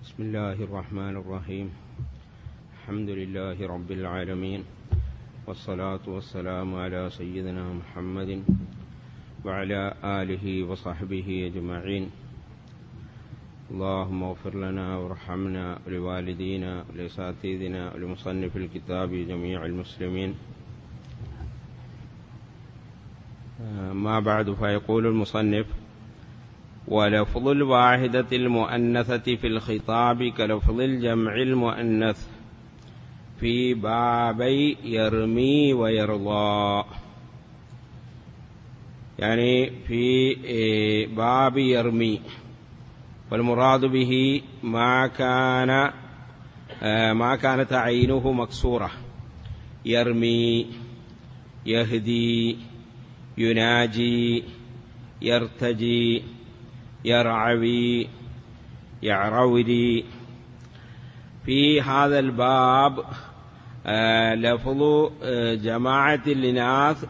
بسم الله الرحمن الرحيم. الحمد لله رب العالمين، والصلاة والسلام على سيدنا محمد وعلى آله وصحبه أجمعين. اللهم اغفر لنا وارحمنا ولوالدينا ولأساتذتنا ولمصنف الكتاب جميع المسلمين. ما بعد، فيقول المصنف: ولفظ الواحدة المؤنثة في الخطاب كلفظ الجمع المؤنث في بابي يرمي ويرضى. يعني في باب يرمي، والمراد به ما كانت عينه مكسورة: يرمي، يهدي، يناجي، يرتجي، يرعوي، يعرودي. في هذا الباب لفظ جماعة الإناث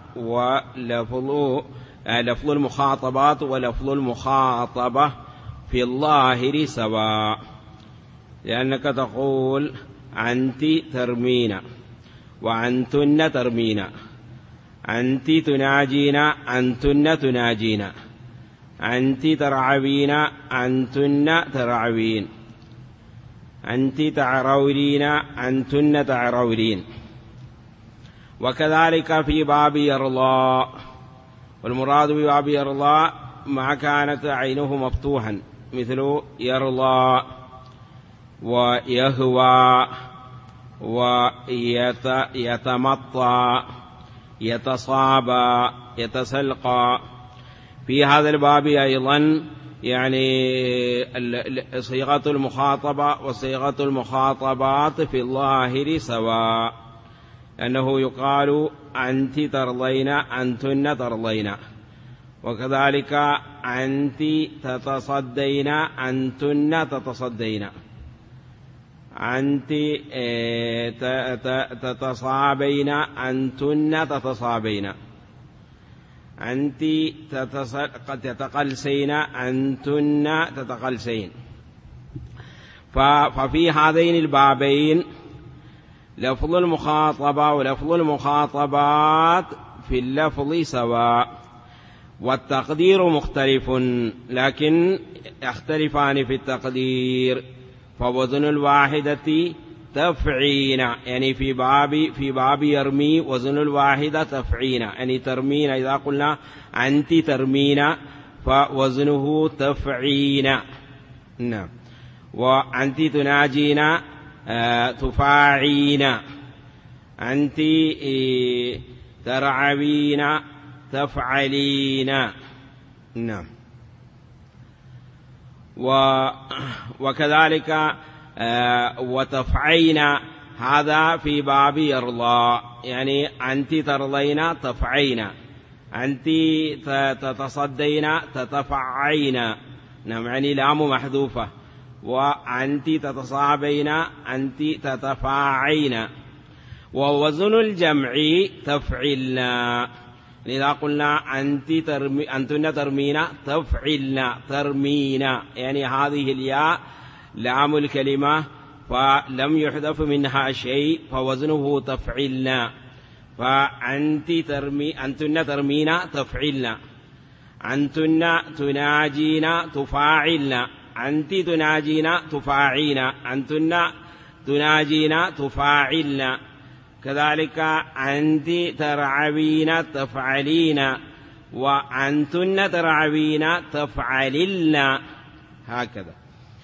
لفظ المخاطبات ولفظ المخاطبة في الظاهر سواء، لأنك تقول أنت ترمين وأنتن ترمين، أنت تناجين أنتن تناجين، أنت ترعوين أنتن ترعوين، أنت تعرولين أنتن تعرولين. وكذلك في باب يرضى، والمراد بباب يرضى ما كانت عينه مفتوحا، مثل يرضى ويهوى ويتمطى، يتصابى، يتسلقى. في هذا الباب أيضا يعني صيغة المخاطبة وصيغة المخاطبات في الظاهر سواء، أنه يقال أنت ترضين أنتن ترضين، وكذلك أنت تتصدين أنتن تتصدين، أنت تتصابين أنتن تتصابين، أنت قد تتقلسين أنتن تتقلسين. ففي هذين البابين لفظ المخاطبة ولفظ المخاطبات في اللفظ سواء، والتقدير مختلف، لكن يختلفان في التقدير. فوزن الواحدة تفعين، يعني في باب يرمي وزن الواحدة تفعين، يعني ترمين. إذا قلنا أنت ترمين فوزنه تفعين. نعم. وأنت تناجين تفاعين، أنت ترعوين تفعلين. نعم. وكذلك وتفعين، هذا في باب يرضى، يعني أنت ترضين تفعين، أنت تتصدين تتفعين. نعم، يعني لام محذوفة. وأنت تتصابين أنت تتفاعين. ووزن الجمع تفعلنا، إذا قلنا أنتن ترمين تفعلنا ترمين، يعني هذه الياء لام الكلمة فلم يحذف منها شيء، فوزنه تفعلنا. أنتن ترمين تفعلنا، أنتن تناجين تفاعلنا، أنت تناجين تفاعين، أنتن تناجين تفاعلنا. كذلك أنت ترعوين تفعلين، وأنتن ترعوين تفعلن، هكذا.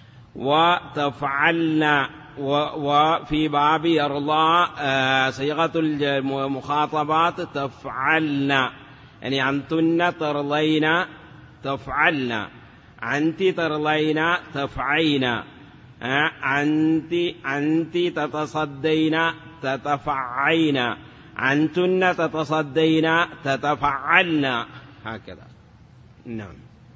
وتفعلن. وفي باب يرضى صيغة المخاطبات تفعلن، يعني أنتن ترضين تفعلن، أنت ترضين تفعين، أنت تتصدين تتفعين، أنتن تتصدين تتفعلن، هكذا. نعم.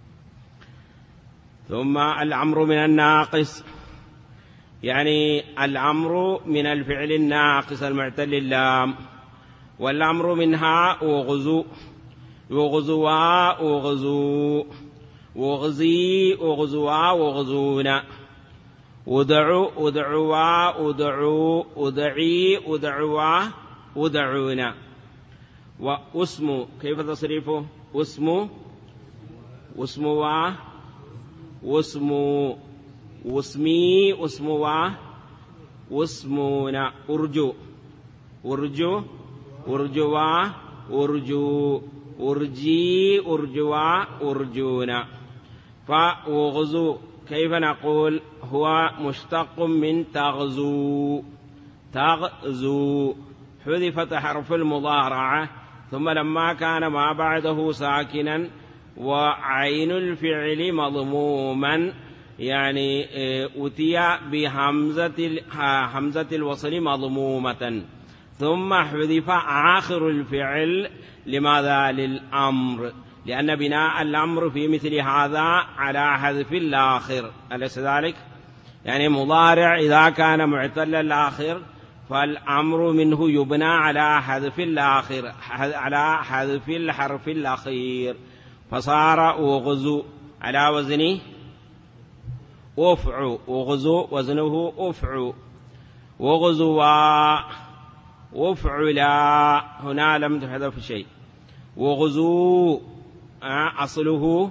ثم الأمر من الناقص، يعني الأمر من الفعل الناقص المعتل اللام، والأمر منها أغزو، يغزوا أغزو، وغزي أغزوا وغزونا، أدعو أدعوا أدعو أدعي أدعوا أدعونا. واسم كيف تصريفه؟ اسم واسموا واسمو واسمي اسموا واسمونا. أرجو أرجو أرجوا أرجو أرجي أرجوا أرجونا. فأغزو كيف نقول؟ هو مشتق من تغزو تغزو، حذفت حرف المضارعة ثم لما كان ما بعده ساكنا وعين الفعل مضموما يعني أتي بهمزة الوصل مضمومة، ثم حذف آخر الفعل. لماذا؟ للأمر، لأن بناء الأمر في مثل هذا على حذف الآخر، أليس ذلك؟ يعني مضارع إذا كان معتل الآخر فالأمر منه يبنى على حذف الآخر، على حذف الحرف الأخير، فصار أغزو على وزن أفعو. أغزو وزنه أفعو. وغزوا أفعلا، هنا لم تحذف شيء. وغزو أصله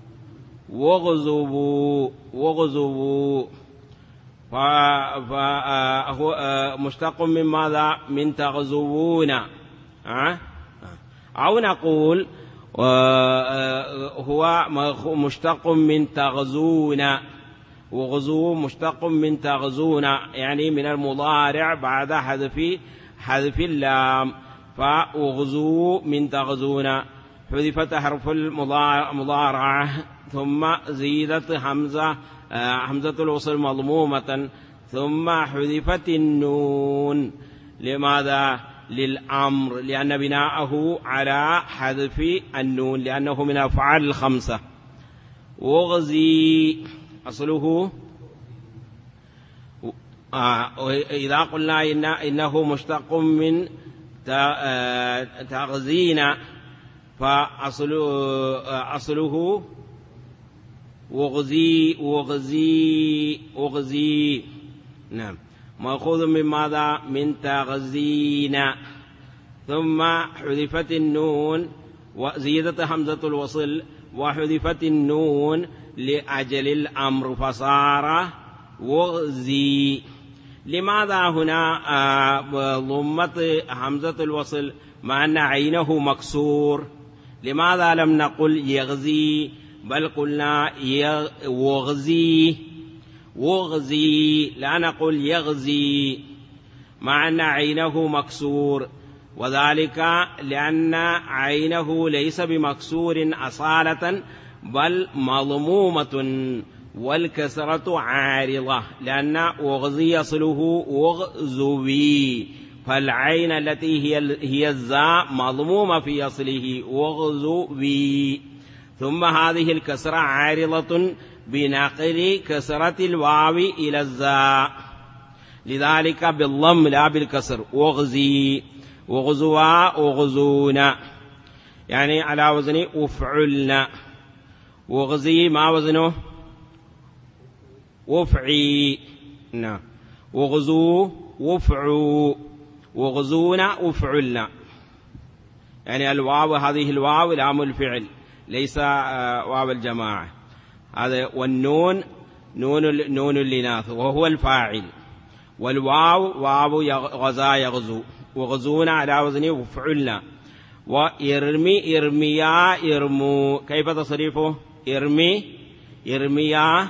وغزو وغزو، فهو مشتق من ماذا؟ من تغزوون. أو نقول هو مشتق من تغزون، وغزو مشتق من تغزون يعني من المضارع بعد حذف اللام، فأغزو من تغزون حذفت حرف المضارعة ثم زيدت همزة الوصل مضمومة ثم حذفت النون. لماذا؟ للأمر، لأن بناءه على حذف النون، لأنه من أفعال الخمسة. وغزي أصله إذا قلنا إنه مشتق من تغزين فأصله وغزي وغزي وغزي. نعم، مأخوذ من ماذا؟ من تغزين، ثم حذفت النون وزيدت همزة الوصل وحذفت النون لأجل الأمر فصار وغزي. لماذا هنا ضمت همزة الوصل مع أن عينه مكسور؟ لماذا لم نقل يغزي بل قلنا وغزي وغزي، لا نقول يغزي مع أن عينه مكسور؟ وذلك لأن عينه ليس بمكسور أصالة بل مضمومة والكسرة عارضة، لأن وغزي يصله وغزوي، فالعين التي هي الزاء مضمومة في أصله وغزوي، ثم هذه الكسرة عارضة بنقل كسرة الواو إلى الزاء، لذلك بالضم لا بالكسر. وغزي وغزوا وغزونا يعني على وزن أفعلنا. وغزي ما وزنه؟ وفعي. نعم. وغزو وفعو وغزونا أفعلنا، يعني الواو هذه الواو لام الفعل ليس واو الجماعة، هذا. والنون نون الإناث وهو الفاعل، والواو واو غزا يغزو. وغزونا على وزن وفعلنا. وإرمي إرميا إرمو، كيف تصريفه؟ إرمي إرميا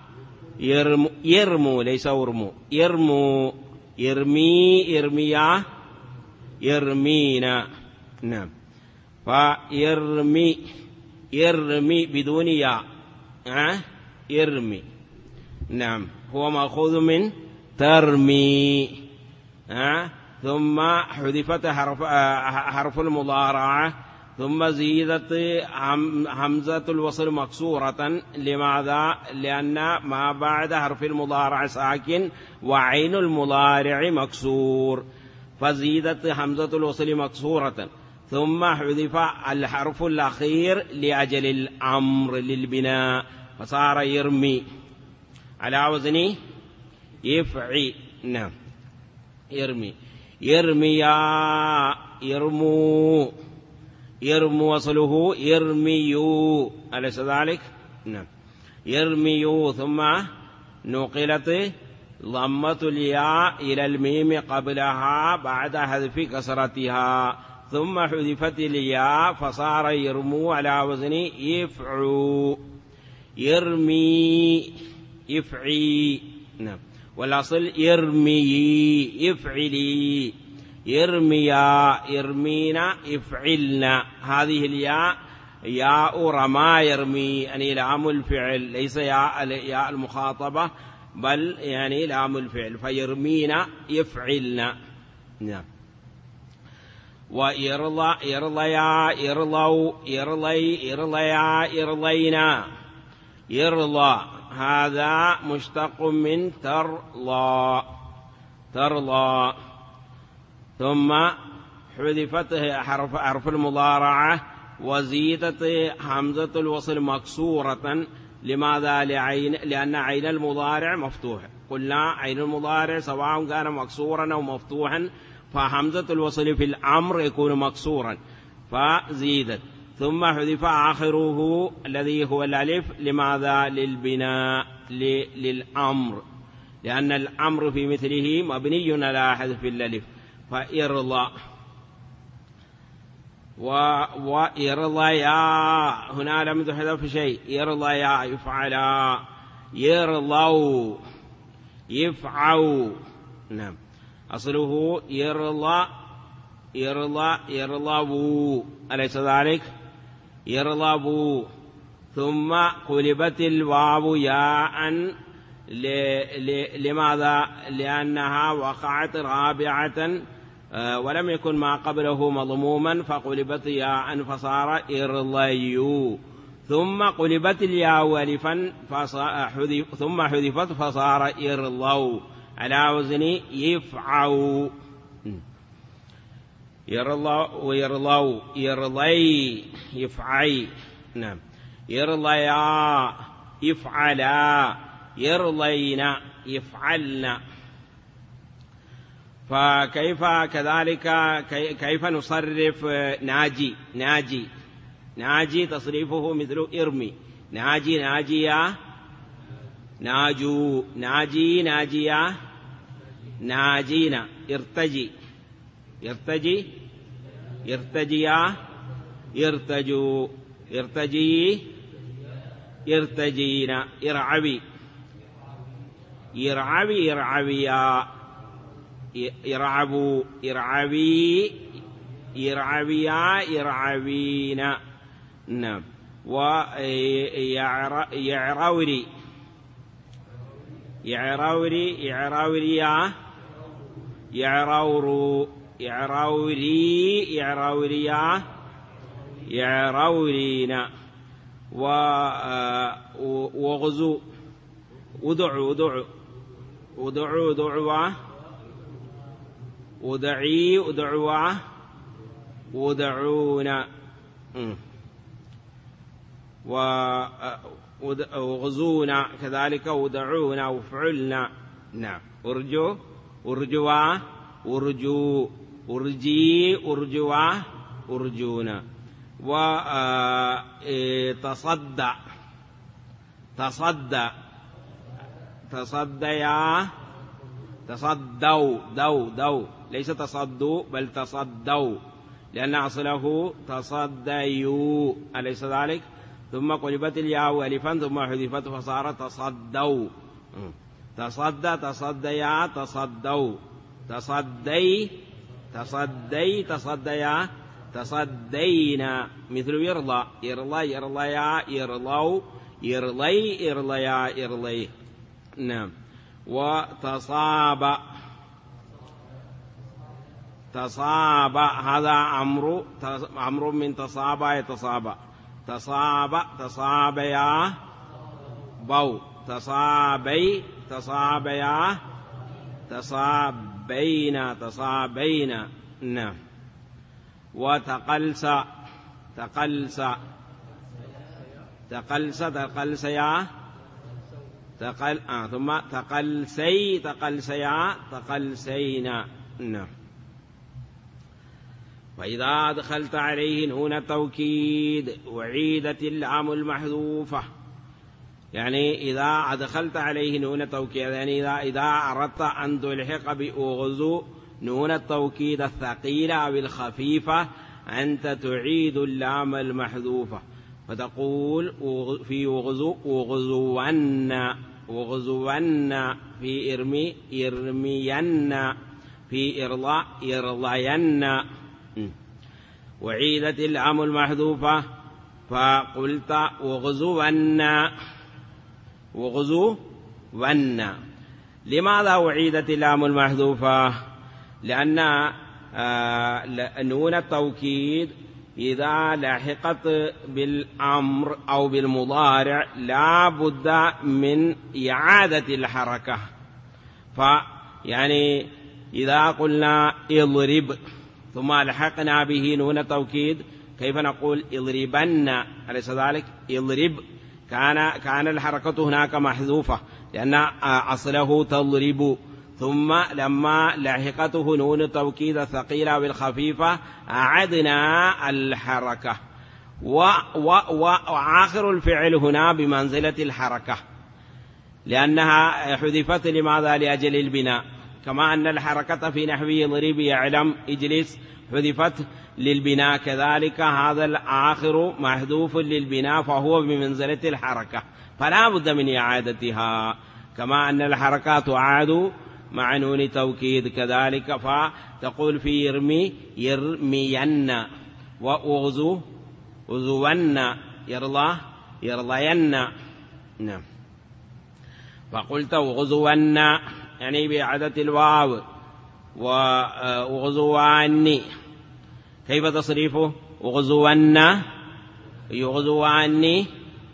يرمو ليس ورمو، يرمو يرمي إرميا يرمينا. نعم. فيرمي يرمي بدون ياء يرمي. نعم، هو مأخوذ من ترمي. ثم حذفت حرف المضارعة ثم زيدت همزة الوصل مكسورة. لماذا؟ لأن ما بعد حرف المضارع ساكن وعين المضارع مكسور، فزيدت همزة الوصل مكسورة ثم حذف الحرف الأخير لأجل الأمر للبناء فصار يرمي على وزن يفعي. نعم. يرمي، يرميا، يرمو، يرمو وصله يرميو، أليس ذلك؟ نعم. يرميو، ثم نقلت ضمة الياء إلى الميم قبلها بعد حذف كسرتها، ثم حذفت الياء فصار يرمو على وزن يفعو. يرمي، يفعي. نعم. والأصل يرمي، يفعلي. يرميا، يرمينا، يفعلنا. هذه الياء ياء رمى يرمي، يعني لام الفعل، ليس ياء المخاطبة، بل يعني لام الفعل. فيرمينا، يفعلنا. نعم. ويرضى، يرضيا، يرضوا، يرضي، يرضيا، يرضينا. يرضى هذا مشتق من ترضى، ترضى. ثم حذفت حرف المضارعة وزيدت همزة الوصل مكسورة. لماذا؟ لأن عين المضارع مفتوح. قلنا عين المضارع سواء كان مكسورا أو مفتوحا فهمزة الوصل في الأمر يكون مكسورا فزيدت. ثم حذف آخره الذي هو الألف. لماذا؟ للبناء، للأمر، لأن الأمر في مثله مبني على حذف الألف. فإرضى وإرضيا، هنا لم تحذف شيء. إرضيا، يفعلا، يرضوا، يفعوا. نعم. أصله يرضى، يرضى، يرضبوا، أليس ذلك؟ يرضبوا. ثم قلبت الواو ياء. لماذا؟ لأنها وقعت رابعة ولم يكن ما قبله مضموما فقلبت ياء فصار إرضيو. ثم قلبت الياء ألفا ثم حذفت فصار إرضوا على وزن يفعوا. يرضى ويرضوا، يرضي، يفعي. نعم. يرضيا، يفعلا، يرضينا، يفعلنا. فكيف كذلك كيف نصرف ناجي؟ ناجي، ناجي تصريفه مثل ارمي. ناجي، ناجيا، ناجو، ناجي، ناجيا، ناجينا. ارتجي، يرتجي، يرتجيا، يرتجو، يرتجي، يرتجينا. يرعبي، يرعبي، يرعبيا، يرعبوا، يرعبي، يرعبيا، يرعبينا. نعم. ويعروري، يعروري، يعروريا، يعروروا، يعروري، يعروريا، يعرورينا. وغزو، ودعوا، ودعوا، ودعوا، دعوا، ودعي، ودعوا، ودعونا. وغزونا كذلك، ودعونا، وفعلنا. نعم. ارجو، ارجوا، ارجو، ارجي، ارجوا، ارجونا. وتصدى، تصدى، تصديا، تصدوا، دو، ليس تصدوا بل تصدوا، لأن أصله تصديوا، أليس ذلك؟ ثم قلبت الياء ألفا ثم حذفت فصار تصدوا. تصدى، تصديا، تصدوا، تصدي، تصدي، تصديا، تصدينا. مثل يرضى، يرضى، يرضيا، يرضوا، يرضي، يرضيا، يرضي. نعم. وتصاب، تصاب هذا أمر من تصاب يتصاب. تصاب، تصابيا، بو، تصابي، تصابيا، تصابينا، تصابينا. نعم. وتقلس، تقلس، تقلس، تقلسيا، ثم تقلسي تقلسيا تقلسينا. نعم. وإذا أدخلت عليه نون التوكيد وعيدت اللام المحذوفة، يعني إذا أدخلت عليه نون التوكيد، يعني إذا أردت أن تلحق بأغزو نون التوكيد الثقيلة أو الخفيفة، أنت تعيد اللام المحذوفة فتقول في أغزو أغزون، أغزون، في إرمي إرمين، في إرضاء إرضين. وعيدت اللام المحذوفة فقلت أغزون أغزون. لماذا أعيدت اللام المحذوفة؟ لأن نون التوكيد إذا لحقت بالأمر أو بالمضارع لا بد من إعادة الحركة. فيعني إذا قلنا اضرب ثم لحقنا به نون التوكيد كيف نقول اضربن؟ أليس ذلك؟ اضرب كان الحركة هناك محذوفة لأن أصله تضرب، ثم لما لحقته نون التوكيد الثقيلة بالخفيفة أعدنا الحركة، وآخر الفعل هنا بمنزلة الحركة لأنها حذفت. لماذا؟ لأجل البناء، كما أن الحركة في نحو ضرب يعلم اجلس حذفت للبناء، كذلك هذا الآخر محذوف للبناء فهو بمنزلة الحركة، فلا بد من إعادتها، كما أن الحركات تعاد مع نون توكيد كذلك. فتقول في يرمي يرمين، وأغزو أغزون، يرضى يرضين. نعم. فقلت أغزون يعني بإعادة الواو، وأغزواني كيف تصريفه؟ أغزون يغزواني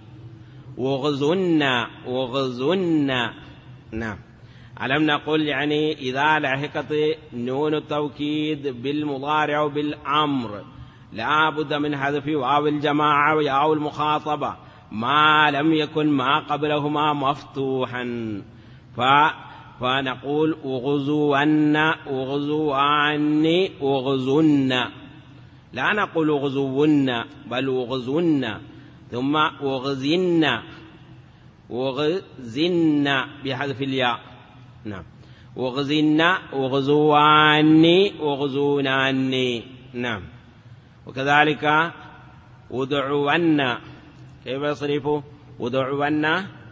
وغزن وغزن. نعم. ألم نقل يعني إذا لحقت نون التوكيد بالمضارع بالأمر لا بد من حذف واو الجماعة وياء المخاطبة ما لم يكن ما قبلهما مفتوحا، فنقول أغزون أغزوان أغزن، لا نقول أغزون بل أغزن، ثم أغزن أغزن بحذف الياء. نعم. أغزن أغزوان أغزونان. نعم. وكذلك أدعون كيف يصرفه؟ أدعون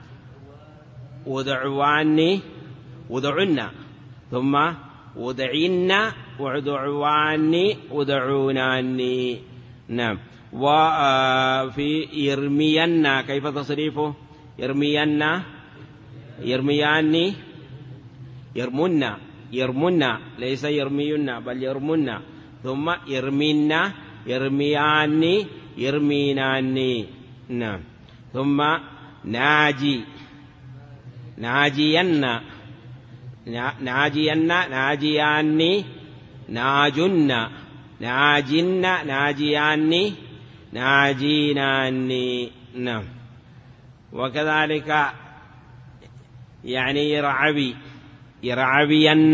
أدعوان أدعون، ثم أدعين أدعوان أدعونان. نعم. وفي يرمين كيف تصريفه؟ يرمين يرميان يرمن يرمن، ليس يرمين بل يرمن، ثم يرمين يرميان يرمينان. نعم. ثم ناجي ناجين ناجين ناجيان ناجن ناجن ناجيان ناجينان. نعم. وكذلك يعني يرعبي يرعبين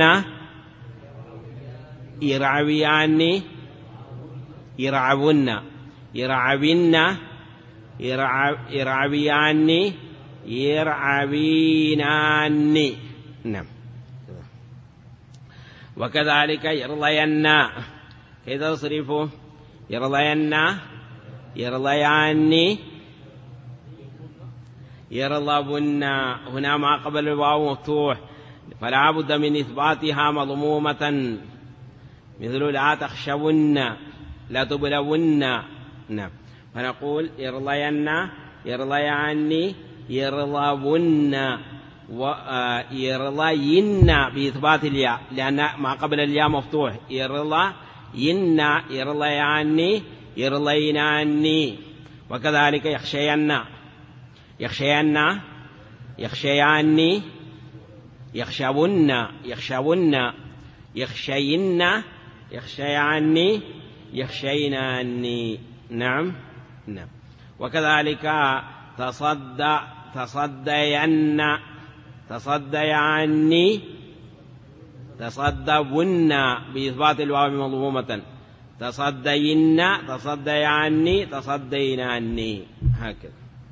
يرعبيان يرعبن يرعبن يرعبيان يرعبينان. نعم. وكذلك يرضين كيف تصريفه؟ يرضين يرضيان يرضبن، هنا ما قبل الواو مفتوح فلا بد من إثباتها مضمومة، مثل لا تخشون لا تبلون. نعم. فنقول يرضين يرضيان يرضبن، ويرضين بإثبات الياء لأن ما قبل الياء مفتوح، يرضين يرضيان يرضينان. وكذلك يخشين يخشين يخشيان يخشون يخشون يخشين يخشيان يخشينان. نعم. نعم. وكذلك تصدين، تصدياني، تصدون بإثبات الواو مضمومة، تصدين، تصدياني، تصديناني، هكذا.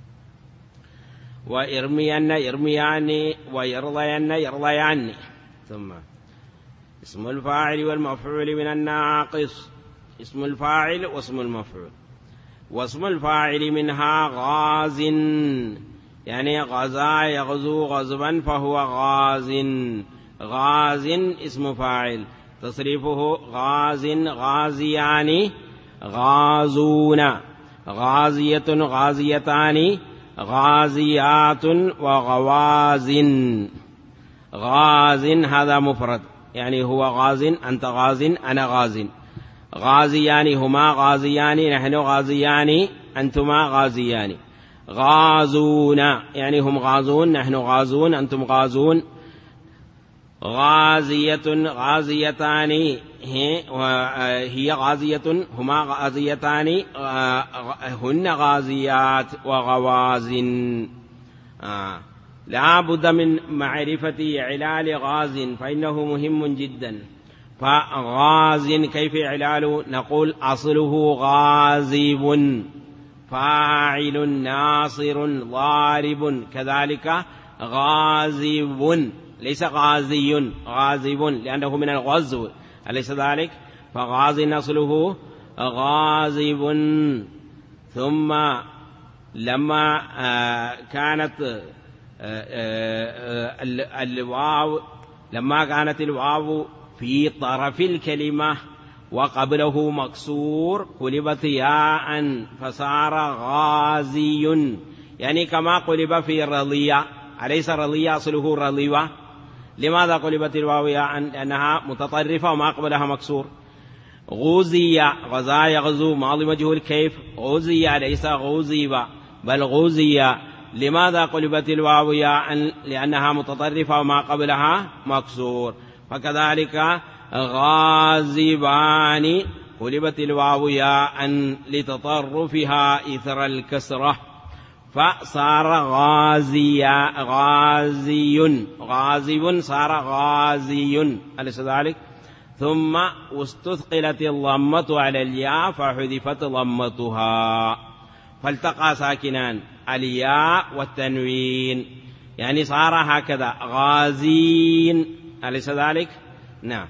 وإرمين يرمياني، ويرضين يرضياني. ثم اسم الفاعل والمفعول من الناقص، اسم الفاعل واسم المفعول. واسم الفاعل منها غاز، يعني غزا يغزو غزبا فهو غاز، غاز اسم فاعل، تصريفه غاز غازيان غازون، غازية غازيتان غازيات وغواز. غاز هذا مفرد، يعني هو غاز، أنت غاز، أنا غاز. غازيان هما غازيان، نحن غازيان، أنتما غازيان. غازون يعني هم غازون، نحن غازون، أنتم غازون. غازية غازيتان، هي غازية، هما غازيتان، هن غازيات وغواز. لا بد من معرفة علال غاز، فإنه مهم جدا. فغاز كيف علاله؟ نقول أصله غازب، فاعل ناصر ضارب، كذلك غازب، ليس غازي، غازب لأنه من الغزو، أليس ذلك؟ فغاز أصله غازب. ثم لما كانت الواو، لما كانت الواو في طرف الكلمة وقبله مكسور قلبت ياء فصار غازي، يعني كما قلب في رضية، أليس رضية أصله رضيوة؟ لماذا قلبت الواو ياء؟ لأنها متطرفة وما قبلها مكسور. غوزي غزا يغزو ماضي مجهول كيف؟ غوزي ليس غوزيبا بل غوزي. لماذا قلبت الواو ياء؟ لأنها متطرفة وما قبلها مكسور. فكذلك غازبان قلبت الواو ياء لتطرفها إثر الكسرة فصار غازيا، غازي، غازب صار غازي، أليس ذلك؟ ثم استثقلت الضمة على الياء فحذفت ضمتها، فالتقى ساكنان الياء والتنوين، يعني صار هكذا غازين، أليس ذلك؟ نعم.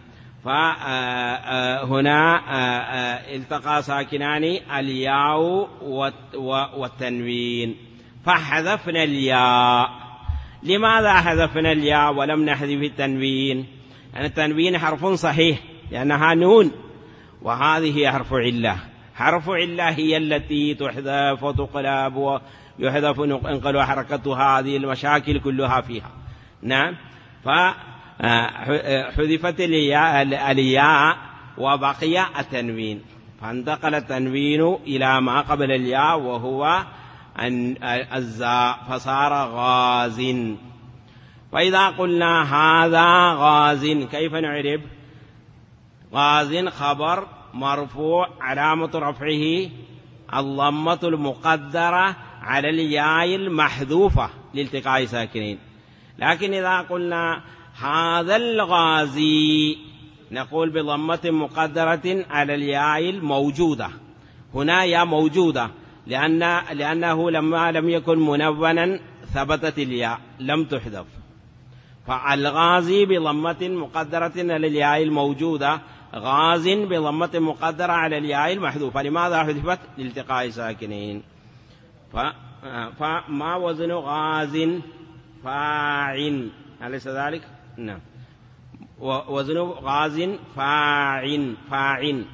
فهنا التقى ساكنان الياء والتنوين، فحذفنا الياء. لماذا حذفنا الياء ولم نحذف التنوين؟ يعني التنوين حرف صحيح لأنها نون، وهذه حرف علة. حرف علة هي التي تحذف وتقلب ويحذف انقل وحركتها، هذه المشاكل كلها فيها. نعم. فحذفت الياء وبقي التنوين، فانتقل التنوين إلى ما قبل الياء وهو الزاء فصار غاز. وإذا قلنا هذا غاز كيف نعرب؟ غاز خبر مرفوع علامة رفعه الضمة المقدرة على الياء المحذوفة لالتقاء ساكنين. لكن إذا قلنا هذا الغازي نقول بضمة مقدرة على الياء الموجودة، هنا ياء موجودة لأنه لما لم يكن منونا ثبتت الياء لم تحذف. فالغازي بضمة مقدرة على الياء الموجودة، غاز بضمة مقدرة على الياء المحذوفة. لماذا حذفت؟ لالتقاء ساكنين. فما وزن غاز؟ فاعل، أليس ذلك؟ نعم. وزن غاز فاعل.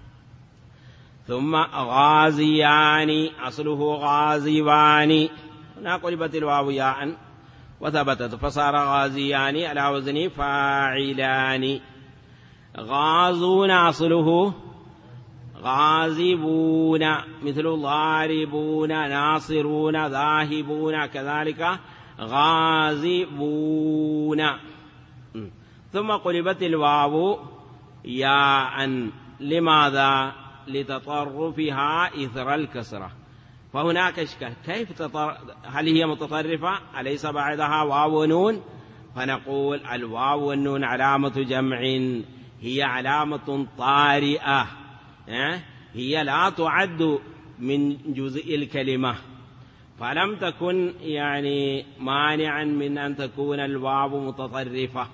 ثم غازيان أصله غازبان، هنا قلبت الواو ياء وثبتت فصار غازيان على وزن فاعلان. غازون أصله غازبون، مثل ضاربون ناصرون ذاهبون، كذلك غازبون. ثم قلبت الواو ياء، لماذا؟ لتطرفها إثر الكسرة، فهناك إشكال، هل هي متطرفة؟ أليس بعدها واو ونون؟ فنقول الواو والنون علامة جمع، هي علامة طارئة، هي لا تعد من جزء الكلمة، فلم تكن يعني مانعا من أن تكون الواو متطرفة.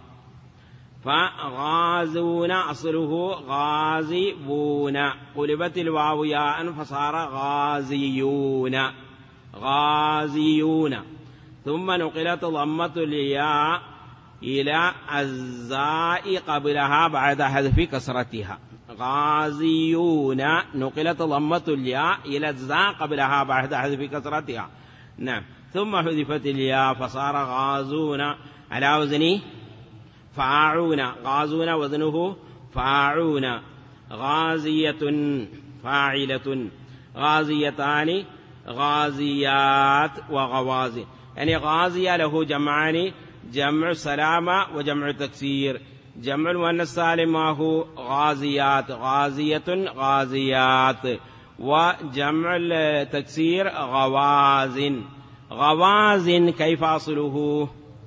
فغازون أصله غازبون، قلبت الواو ياء فصار غازيون، غازيون. ثم نقلت ضمة الياء إلى الزاء قبلها بعد حذف كسرتها، غازيون نقلت ضمة الياء إلى الزاء قبلها بعد حذف كسرتها. نعم. ثم حذفت الياء فصار غازون على وزن فاعون، غازون وزنه فاعون. غازية فاعلة، غازيتان غازيات وغوازي. يعني غازية له جمعان، جمع سلامة وجمع تكسير. جمع المؤنث السالم ما هو؟ غازيات، غازية غازيات. وجمع التكسير غوازن، غوازن كيف أصله؟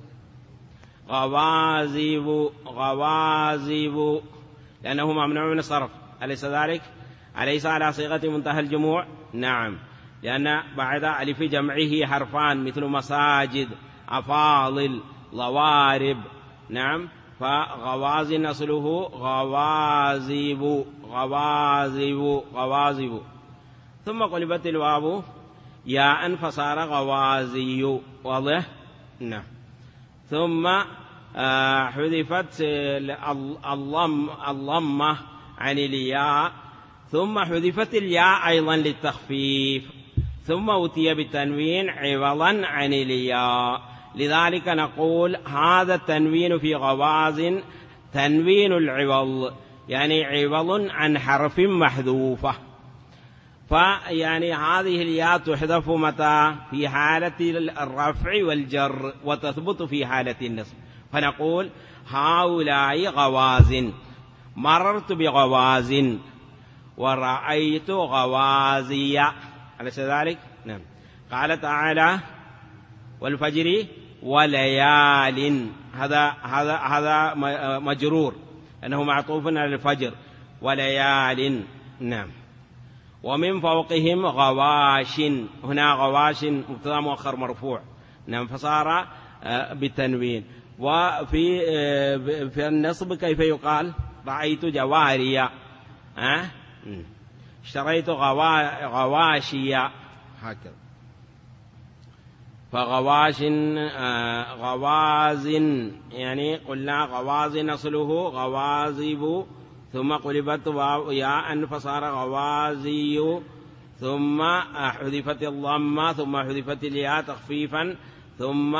غوازب، غوازب، لأنه ممنوع من الصرف، أليس ذلك؟ أليس على صيغة منتهى الجموع؟ نعم، لأن بعد ألف جمعه حرفان مثل مساجد، أفاضل، ضوارب. نعم. فغوازن أصله غوازب، غوازب، غوازب. ثم قلبت الواو ياء فصار غوازي، واضح؟ نعم. ثم حذفت اللمة عن الياء، ثم حذفت الياء أيضا للتخفيف، ثم أتي بالتنوين عوضا عن الياء. لذلك نقول هذا التنوين في غواز تنوين العوض، يعني عوض عن حرف محذوفة. فيعني هذه الياء تحذف متى؟ في حالة الرفع والجر، وتثبت في حالة النصب. فنقول هؤلاء غوازن، مررت بغواز، ورأيت غوازية، أليس ذلك؟ نعم. قال تعالى والفجر وليال، هذا مجرور أنه معطوف على الفجر، وليال. نعم. ومن فوقهم غواش، هنا غواش مبتدا مؤخر مرفوع، نعم، فصار بالتنوين. وفي النصب كيف يقال؟ رأيت جواريا، اشتريت غواشيا، هكذا. فغواش غواز، يعني قلنا غواز أصله غوازب، ثم قلبت ياء فصار غوازي، ثم حذفت الضمة، ثم حذفت الياء تخفيفا، ثم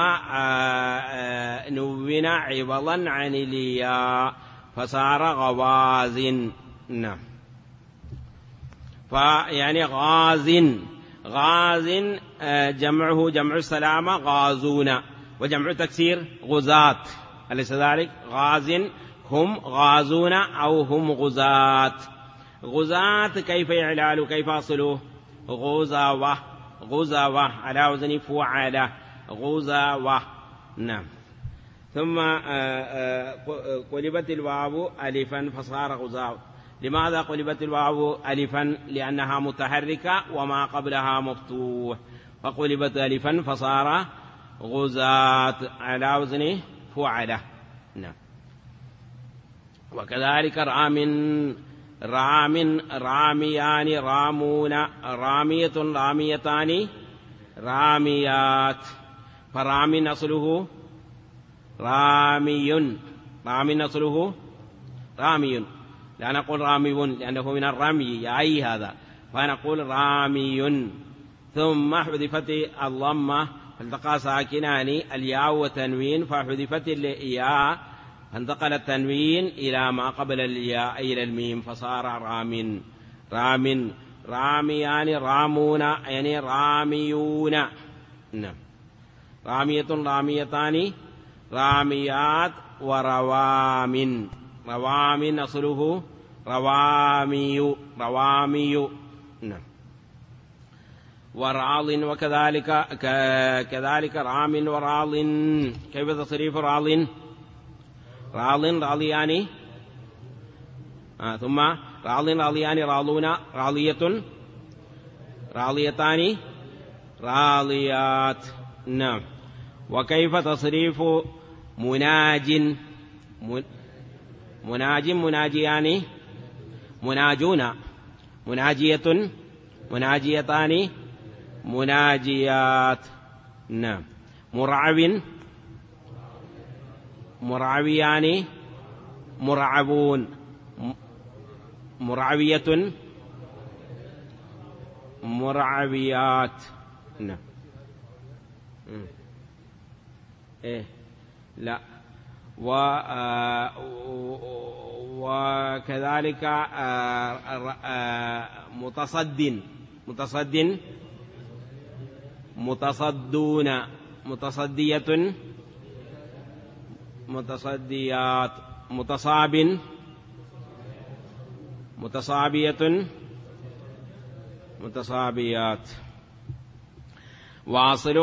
نون عوضا عن الياء فصار غواز. نعم. فيعني غاز، غاز جمعه جمع السلامة غازون، وجمع تكسير غزاة، أليس ذلك؟ غاز هم غازون أو هم غزاة. غزاة كيف يعلال؟ كيف أصله؟ غزاوة، غزاوة على وزن فعالة، غزاوة. نعم. ثم قلبت الواو ألفا فصار غزاوة. لماذا قلبت الواو ألفا؟ لأنها متحركة وما قبلها مفتوح، فقلبت ألفا فصار غزاة على وزن فعلة. نعم. وكذلك راميان رامون، رامية راميتان راميات. فرام أصله رامي، رام أصله رامي، لا نقول رامي لأنه من الرمي أي هذا، فنقول رامي. ثم حذفت الضمة فالتقى ساكنان الياء وتنوين، فحذفت الياء فانتقل التنوين إلى ما قبل الياء إلى الميم فصار رام، رام. راميان رامون يعني راميون. نعم. رامية راميتان راميات. وروام، روام أصله روامي، روامي. نعم. وراض كذلك رام وراض. كيف تصريف راض؟ راضيان، ثم راض راضيان راضون راضية راضيتان راضيات. نعم. وكيف تصريف مناج؟ مناجيان مناجون مناجية مناجيتان مناجيات. نعم. مرعويان مرعبون مرعوية مرعويات. نعم. لا. وكذلك متصد متصدون متصدية متصديات متصاب متصابية متصابيات. واصل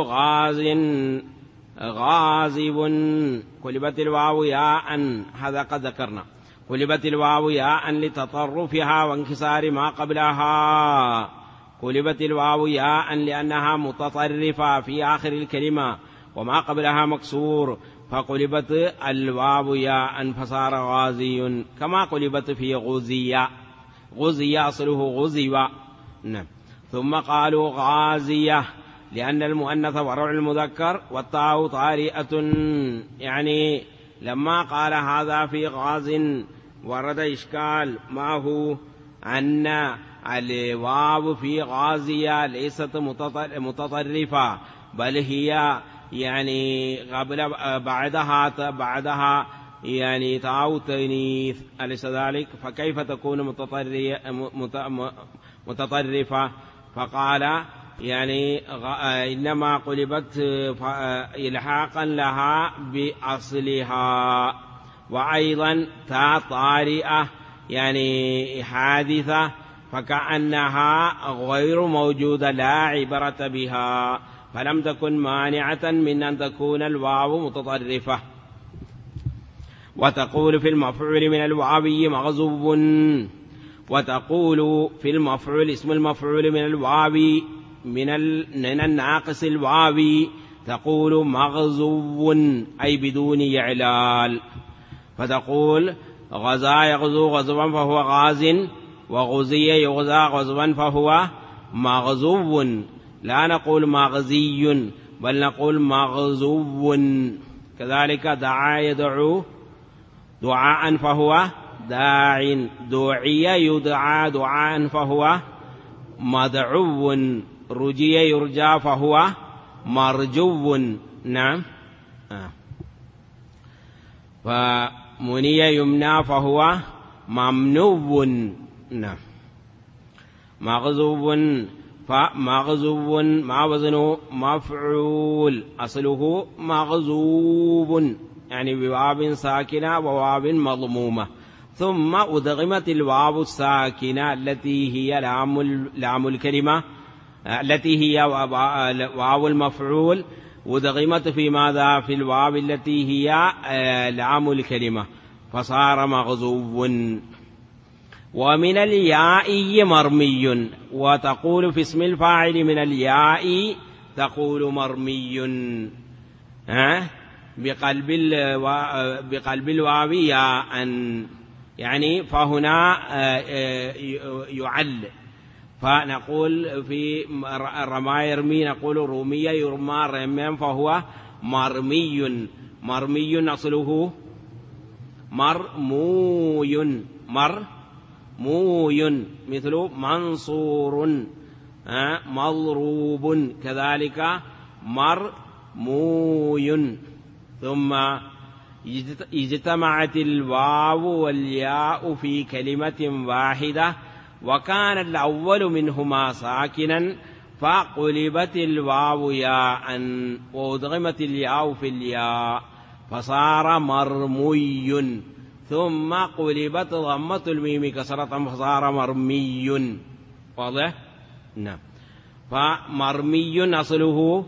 غازب قلبت الواو ياء، هذا قد ذكرنا. قلبت الواو ياء لتطرفها وانكسار ما قبلها. قلبت الواو ياء لأنها متطرفة في آخر الكلمة وما قبلها مكسور، فقلبت الواو ياء فصار غازي، كما قلبت في غزية. غزية أصله غزوة. نعم. ثم قالوا غازية لأن المؤنث ورع المذكر والتاء طارئة. يعني لما قال هذا في غاز ورد إشكال ما هو أن الواو في غازية ليست متطرفة، بل هي يعني بعدها يعني تاء تانيث، أليس ذلك؟ فكيف تكون متطرفة؟ فقال يعني إنما قلبت إلحاقا لها بأصلها. وأيضا تاء طارئة يعني حادثة، فكأنها غير موجودة لا عبرة بها، فلم تكن مانعة من أن تكون الواو متطرفة. وتقول في المفعول من الواوي مغزو، وتقول في المفعول اسم المفعول من الواوي من الناقص الواوي تقول مغزو أي بدون إعلال. فتقول غزا يغزو غزوا فهو غاز، وغزي يغزى غزوا فهو مغزو. لا نقول مغزي بل نقول مغزو. كذلك دعا يدعو دعاء فهو داع، دعي يدعى دعاء فهو مدعو، رجي يرجى فهو مرجو. نعم. فمني يمنى فهو ممنو. نعم. مغزو فمغزو ما وزنه مفعول، أصله مغزوب يعني بواو ساكنة وواو مضمومة، ثم أدغمت الواو الساكنة التي هي لام الكلمة، التي هي واو المفعول، أدغمت في ماذا؟ في الواو التي هي لام الكلمة، فصار مغزو. ومن الياء مرمي، وتقول في اسم الفاعل من الياء تقول مرمي بقلب الواو ياء، يعني فهنا يعل. فنقول في رمى يرمي نقول رمي يرمى رميا فهو مرمي. مرمي أصله مرموي، مرموي مثل منصور مضروب، كذلك مرموي. ثم اجتمعت الواو والياء في كلمة واحدة، وكان الأول منهما ساكنا فقلبت الواو ياء وأدغمت الياء في الياء فصار مرمي، ثم قلبت ضمة الميم كسرة فصار مرمي. واضح؟ نعم. فمرمي أصله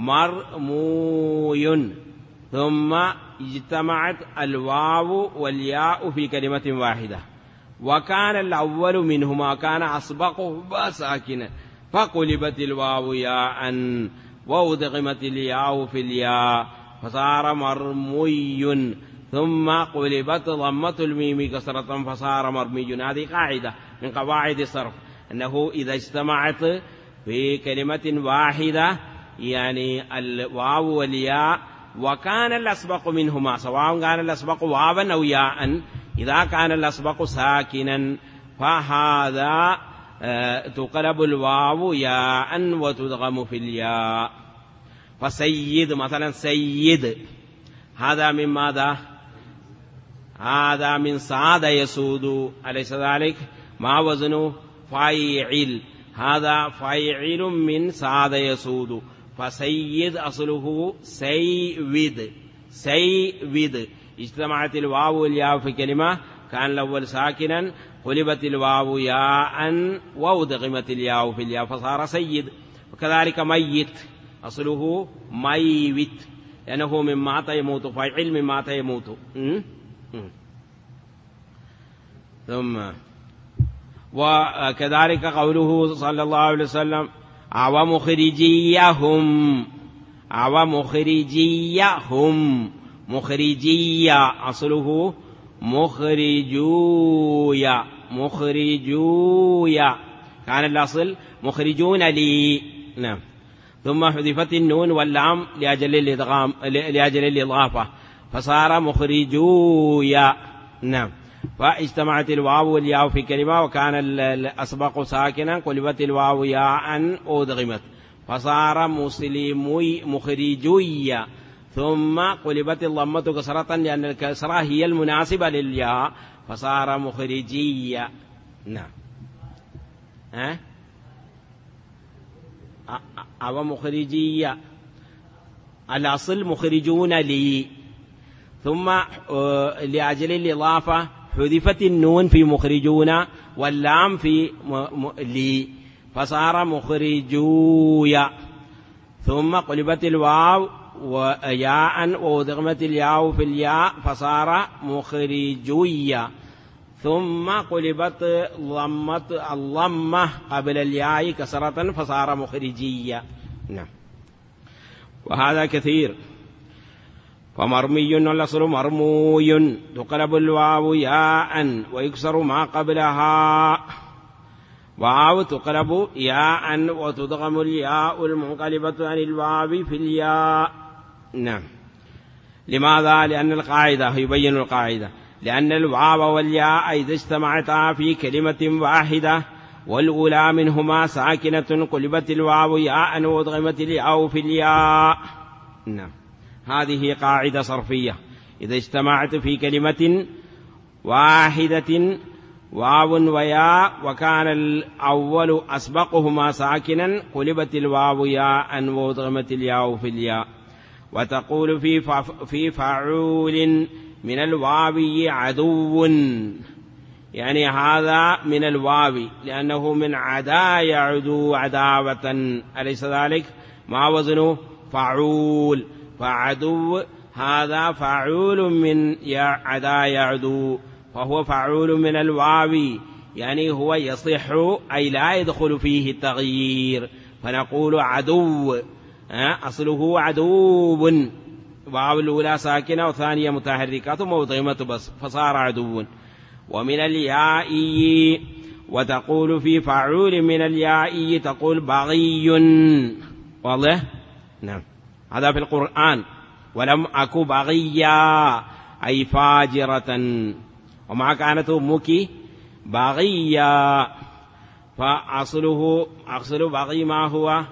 مرموي، ثم اجتمعت الواو والياء في كلمة واحدة، وكان الأول منهما كان أسبقه ساكنا فقلبت الواو ياء وأدغمت الياء في الياء فصار مرمي، ثم قلبت ضمة الميم كسرة فصار مرمي. هذه قاعدة من قواعد الصرف، أنه إذا اجتمعت في كلمة واحدة يعني الواو والياء وكان الأسبق منهما، سواء كان الأسبق واوا أو ياء، إذا كان الأسبق ساكنا فهذا تقلب الواو ياء وتدغم في الياء. فسيد مثلا سيد هذا من ماذا؟ هذا من ساد يسود، أليس ذلك؟ ما وزنه؟ فاعل، هذا فاعل من ساد يسود. فسيد أصله سيود، سيود. اجتمعت الواو والياء في كلمة كان الأول ساكنا قلبت الواو ياء وأدغمت الياء في الياء فصار سيد. وكذلك ميت أصله ميت لأنه من مات يموت، فاعل من مات يموت. ثم وكذلك قوله صلى الله عليه وسلم ومخرجيهم، ومخرجيهم، مخرجية أصله مخرجويا، مخرجويا كان الأصل مخرجون لي. نعم. ثم حذفت النون واللام لأجل الإدغام لأجل الإضافة فصار مخرجويا. نعم. فاجتمعت الواو والياء في كلمة وكان الأسبق ساكنا قلبت الواو ياء أدغمت فصار مسلمي مخرجويا، ثم قلبت الضمة كسرة لأن الكسرة هي المناسبة للياء فصار مخرجيا. نعم. أو مخرجية الأصل مخرجون لي، ثم لأجل الإضافة حذفت النون في مخرجون واللام في لي فصار مخرجويا، ثم قلبت الواو وياء وأدغمت الياء في الياء فصار مخرجويا، ثم قلبت الضمة قبل الياء كسرة فصار مخرجيا. نعم. وهذا كثير. فمرمي الأصل مرموي تقلب الواو ياء ويكسر ما قبلها، واو تقلب ياء وتدغم الياء المنقلبة عن الواو في الياء. نعم. لماذا؟ لأن القاعدة يبين القاعدة، لأن الواو والياء إذا اجتمعتا في كلمة واحدة والأولى منهما ساكنة قلبت الواو ياء وأدغمت الياء في الياء. نعم. هذه قاعدة صرفية، إذا اجتمعت في كلمة واحدة واو وياء وكان الأول أسبقهما ساكنا قلبت الواو ياء وأدغمت الياء في الياء. وتقول في فعول من الواو عدو، يعني هذا من الواو لأنه من عدا يعدو عداوة، أليس ذلك؟ ما وزنه؟ فعول. فعدو هذا فعول من عدا يعدو فهو فعول من الواو، يعني هو يصح أي لا يدخل فيه التغيير فنقول عدو. أصله عدو، واو الأولى ساكنة وثانية متحركة ثم أدغمت بس فصار عدو. ومن الياء وتقول في فعول من الياء تقول بغي، واضح؟ نعم. هذا في القرآن. ولم أكو بغيا أي فاجرة، وما كانت أمك بغيا، فأصله أصل بغي ما هو؟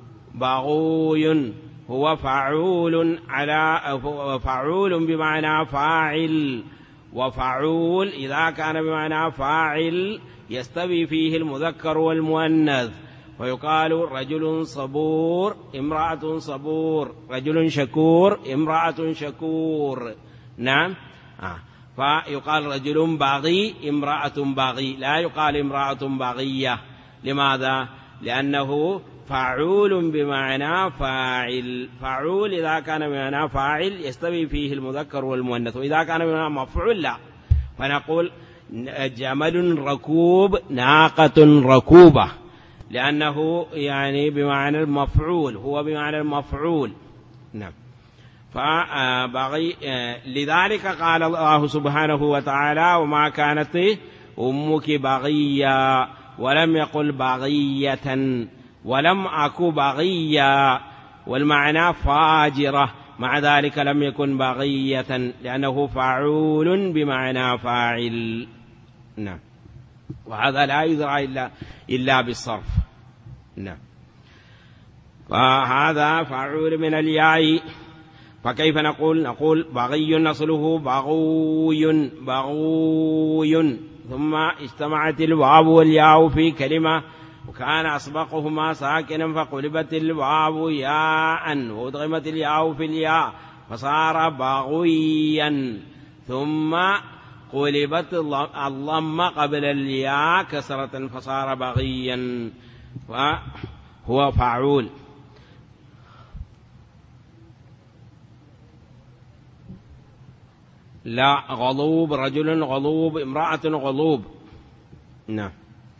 بغوي، هو فعول على فعول بمعنى فاعل، وفعول إذا كان بمعنى فاعل يستوي فيه المذكر والمؤنث، ويقال رجل صبور امرأة صبور، رجل شكور امرأة شكور. نعم. فيقال رجل باغي امرأة باغي، لا يقال امرأة باغية. لماذا؟ لأنه فعول بمعنى فاعل. فعول إذا كان بمعنى فاعل يستوي فيه المذكر والمؤنث، وإذا كان بمعنى مفعول لا. فنقول جمل ركوب، ناقة ركوبة، لأنه يعني بمعنى المفعول، هو بمعنى المفعول. نعم. لذلك قال الله سبحانه وتعالى: وما كانت أمك بغيا، ولم يقل بغية، ولم أك بغيا، والمعنى فاجرة، مع ذلك لم يكن بغية لأنه فاعول بمعنى فاعل. نعم. وهذا لا يدرى إلا بالصرف. نعم. فهذا فاعول من الياء. فكيف نقول بغي نصله بغوي، بغوي، ثم اجتمعت الواو والياء في كلمة وكان أسبقهما ساكنا فقلبت الواو ياء وأدغمت الياء في الياء فصار بغويا، ثم قلبت الضم قبل الياء كسرة فصار بغيا، فهو فاعول. لا، غضوب، رجل غضوب، امرأة غضوب. نعم.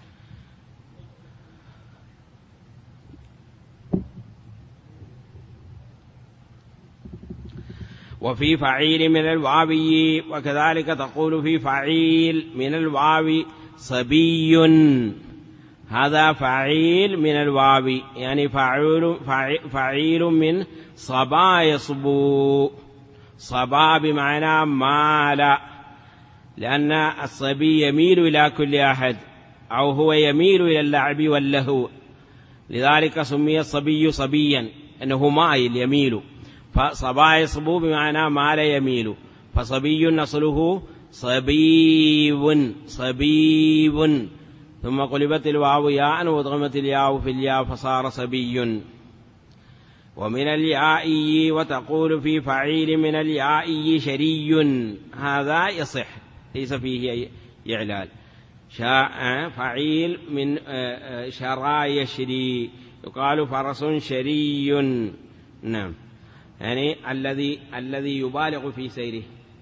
وفي فعيل من الواو، وكذلك تقول في فعيل من الواو صبي، هذا فعيل من الواو، يعني فعيل من صبا يصبو، صبا بمعنى مال، لأن الصبي يميل إلى كل أحد، أو هو يميل إلى اللعب واللهو، لذلك سمي الصبي صبيا أنه مائل يميل. فصبا يصبو بمعنى مال يميل، فصبي نصله صبيب، صبيب، ثم قلبت الواو ياء وادغمت الياء في الياء فصار صبي. ومن الياء، وتقول في فعيل من الياء شري، هذا يصح ليس فيه إعلال. فعيل من شرى يشري، يقال فرس شري. نعم، يعني الذي يبالغ في سيره.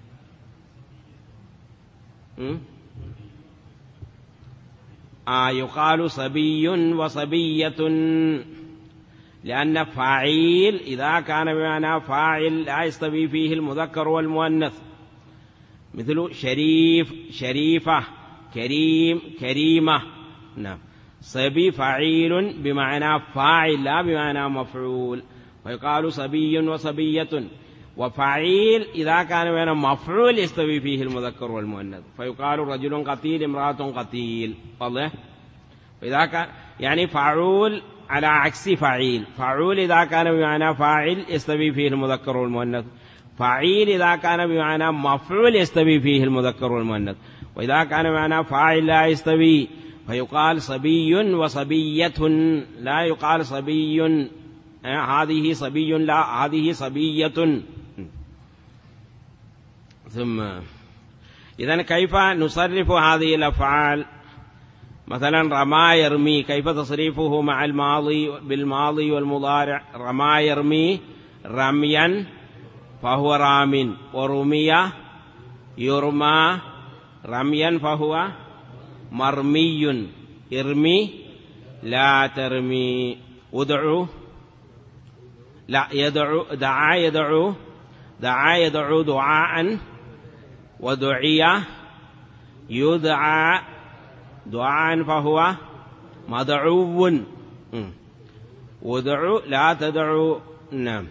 يقال صبي وصبية، لأن فاعيل إذا كان بمعنى فاعل لا يستوي فيه المذكر والمؤنث، مثل شريف، شريفة، كريم، كريمة. نعم. صبي فاعيل بمعنى فاعل لا بمعنى مفعول، ويقال صبي وصبية. وفاعيل إذا كان بمعنى مفعول يستوي فيه المذكر والمؤنث، فيقال رجل قتيل، امرأة قتيل. واضح؟ وإذا كان يعني فاعول على عكس فاعيل، فاعول إذا كان بمعنى فاعل يستوي فيه المذكر والمؤنث، فاعيل إذا كان بمعنى مفعول يستوي فيه المذكر والمؤنث، وإذا كان بمعنى فاعل لا يستوي، فيقال صبي وصبية، لا يقال صبي هذه صبي، لا، هذه صبية. ثم إذن كيف نصرف هذه الأفعال؟ مثلا رمى يرمي، كيف تصريفه مع الماضي بالماضي والمضارع؟ رمى يرمي رميا فهو رام، ورمي يرمى رميا فهو مرمي، ارمي لا ترمي. ودعو لا، يدعو، دعا يدعو، دعا يدعو دعاء، ودعي يدعى دعاء فهو مدعو. ودعو لا تدعو. نعم.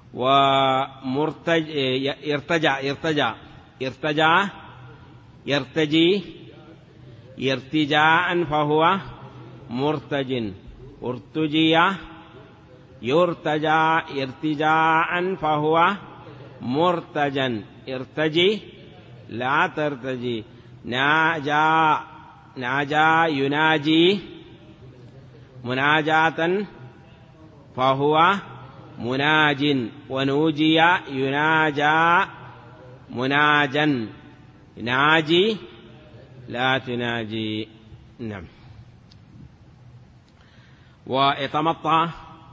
ارتجع، ارتجع، ارتجع، يرتجي ارتجاء فهو مرتج. ارتجي يرتجى ارتجاء فهو مرتجا. ارتجي لا ترتجي. ناجى، ناجى يناجي مناجاة فهو مناج. ونوجي يناجى مناجا. ناجي لا تناجي. نعم. ويتمطى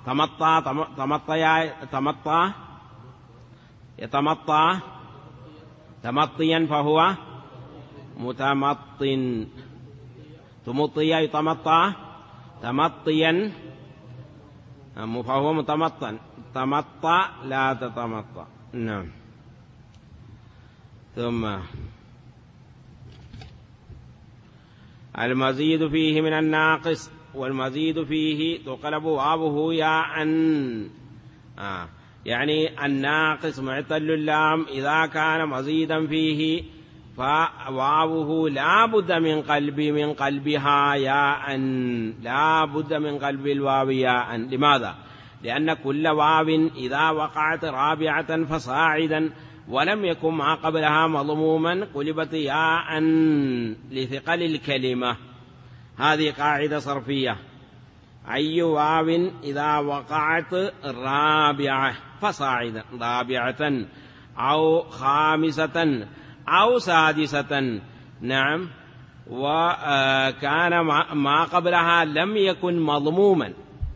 يتمطى تمطيا فهو متمطن. تمطي يتمطى تمطيا فهو متمطن. تمطى لا تتمطى. نعم. ثم المزيد فيه من الناقص، والمزيد فيه تقلب واوه ياء. يعني الناقص معتل اللام إذا كان مزيدا فيه فواوه لا بد من قلبها ياء، لا بد من قلب الواو ياء. لماذا؟ لأن كل واو إذا وقعت رابعة فصاعدا ولم يكن ما قبلها مضموما قلبت ياء لثقل الكلمة. هذه قاعدة صرفية. أي واو إذا وقعت رابعة فصاعدا، رابعة أو خامسة أو سادسة، نعم، وكان ما قبلها لم يكن مضموما،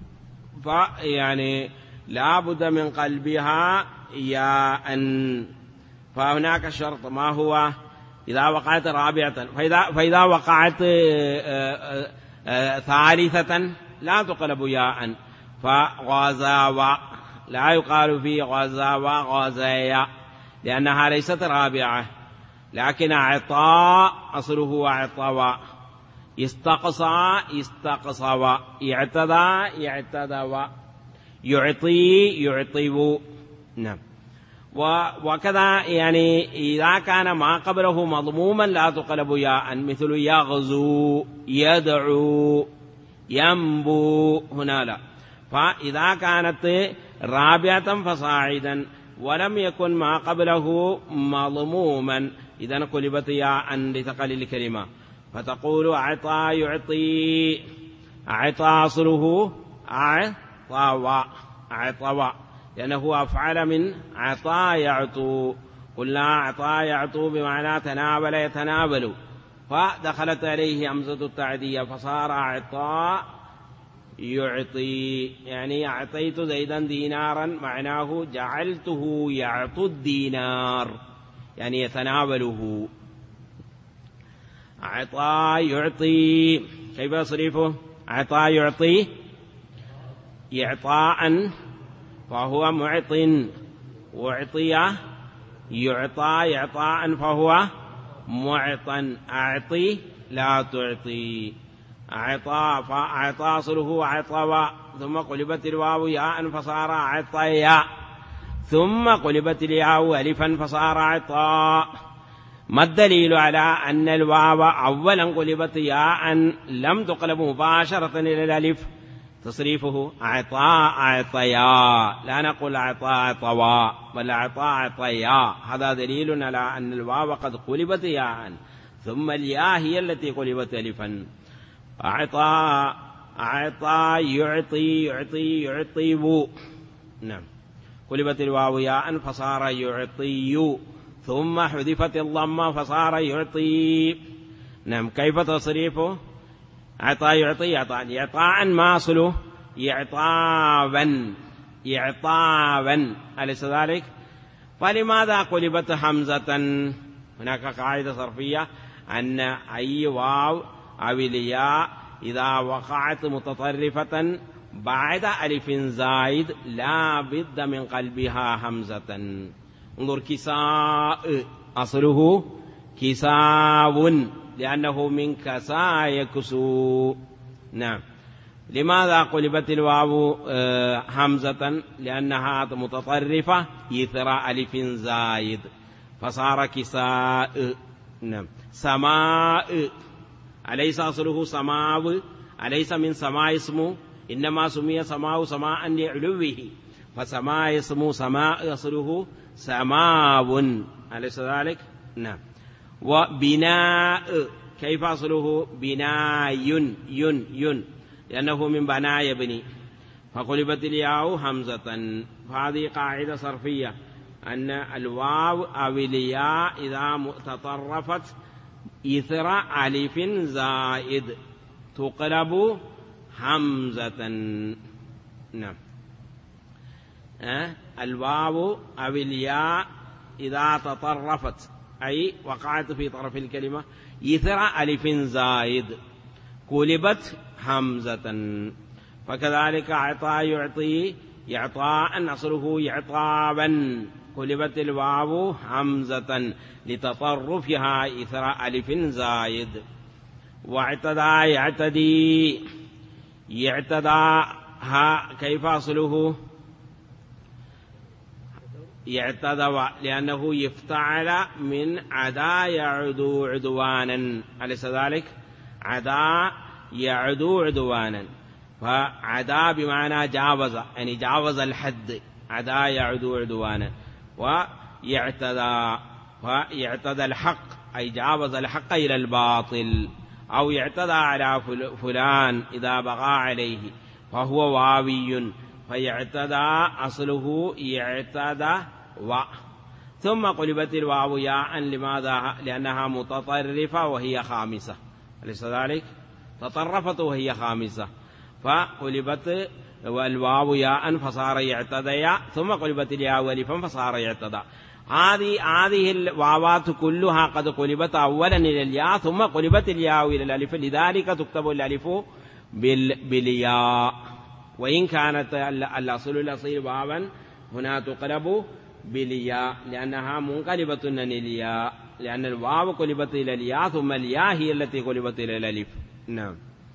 فيعني لا بد من قلبها ياء. فهناك شرط، ما هو؟ إذا وقعت رابعة، فإذا وقعت ثالثة لا تقلب ياء. فغزاوة لا يقال فيه غزاوة غزايا لأنها ليست رابعة. لكن أعطى أصله أعطوا، استقصى استقصوا، اعتدى اعتدوا، يعطي يعطيو. نعم. وكذا يعني إذا كان ما قبله مضموما لا تقلب ياء، مثل يغزو يدعو ينبو، هنا لا. فإذا كانت رابعة فصاعدا ولم يكن ما قبله مضموما إذا قلبت ياء لثقل الكلمة. فتقول أعطى يعطي، أعطى أصله أعطوا أعطوا لأنه أفعل من عطى يعطو. قلنا عطى يعطو بمعنى تناول يتناول، فدخلت عليه همزة التعدية فصار أعطى يعطي. يعني أعطيت زيدا دينارا معناه جعلته يعطو الدينار، يعني يتناوله. أعطى يعطي كيف يصرفه؟ أعطى يعطي إعطاء فهو معط، وأعطي يعطى إعطاء فهو معطا. أعطي لا تعطي. أعطى فأعطى أصله أعطوا، ثم قلبت الواو ياء فصار أعطيا، ثم قلبت الياء ألفا فصار أعطاء. ما الدليل على أن الواو أولا قلبت ياء لم تقلب مباشرة إلى الألف؟ تصريفه أعطاء أعطيا، لا نقول أعطاء أعطوا بل أعطاء أعطيا. هذا دليل على أن الواو قد قلبت ياء، ثم الياء هي التي قلبت ألفا. أعطى أعطى يعطي يعطي يعطيو، نعم، قلبت الواو ياء فصار يعطي، ثم حذفت الضمة فصار يعطي. نعم. كيف تصريفه؟ أعطى يعطي إعطاء ما أصله إعطابا إعطابا، أليس ذلك؟ فلماذا قلبت همزة؟ هناك قاعدة صرفية أن أي واو أو الياء إذا وقعت متطرفة بعد ألف زائد لا بد من قلبها همزة. انظر كساء أصله كساو لأنه من كسا يكسو. نعم. لماذا قلبت الواو همزة؟ لأنها متطرفة إثر ألف زائد فصار كساء. نعم. سماء أليس أصله سماو؟ أليس من سماء اسمه؟ إنما سمي سماء سماء لعلوه، فسماء اسمه سماء أصله سماو، أليس ذلك؟ نعم. وبناء كيف أصله؟ بناء ين لأنه من بناء يبني، فقلبت الياء همزة. فهذه قاعدة صرفية أن الواو أو الياء إذا تطرفت إثر ألف زائد تقلب همزة. نعم. الواو أو الياء إذا تطرفت أي وقعت في طرف الكلمة يثر ألف زائد قلبت همزة. فكذلك أعطى يعطي إعطاء أصله إعطابا قلبت الواو همزة لتطرفها إثر ألف زائد. واعتدى يعتدي يعتدى كيف أصله يعتدى لأنه يفتعل من عدا يعدو عدوانا، أليس ذلك؟ عدا يعدو عدوانا، فعدا بمعنى جاوز، يعني جاوز الحد، عدا يعدو عدوانا. ويعتدى فيعتدى الحق أي جاوز الحق إلى الباطل، أو يعتدى على فلان إذا بغى عليه فهو واوي، فيعتدى أصله يعتدى ثم قلبت الواو ياء. لماذا؟ لأنها متطرفة وهي خامسة، أليس ذلك؟ تطرفت وهي خامسة فقلبت الواو ياء فصار يعتدى، ثم قلبت الياء ألفا فصار يعتدى. هذه الواوات كلها قد قلبت أولا إلى الياء ثم قلبت الياء إلى الألف، لذلك تكتب الألف بالياء، وإن كانت الأصل واوا هنا تقلب بالياء لأنها منقلبة إلى الياء، لأن الواو قلبت إلى الياء ثم الياء هي التي قلبت إلى الألف. نعم.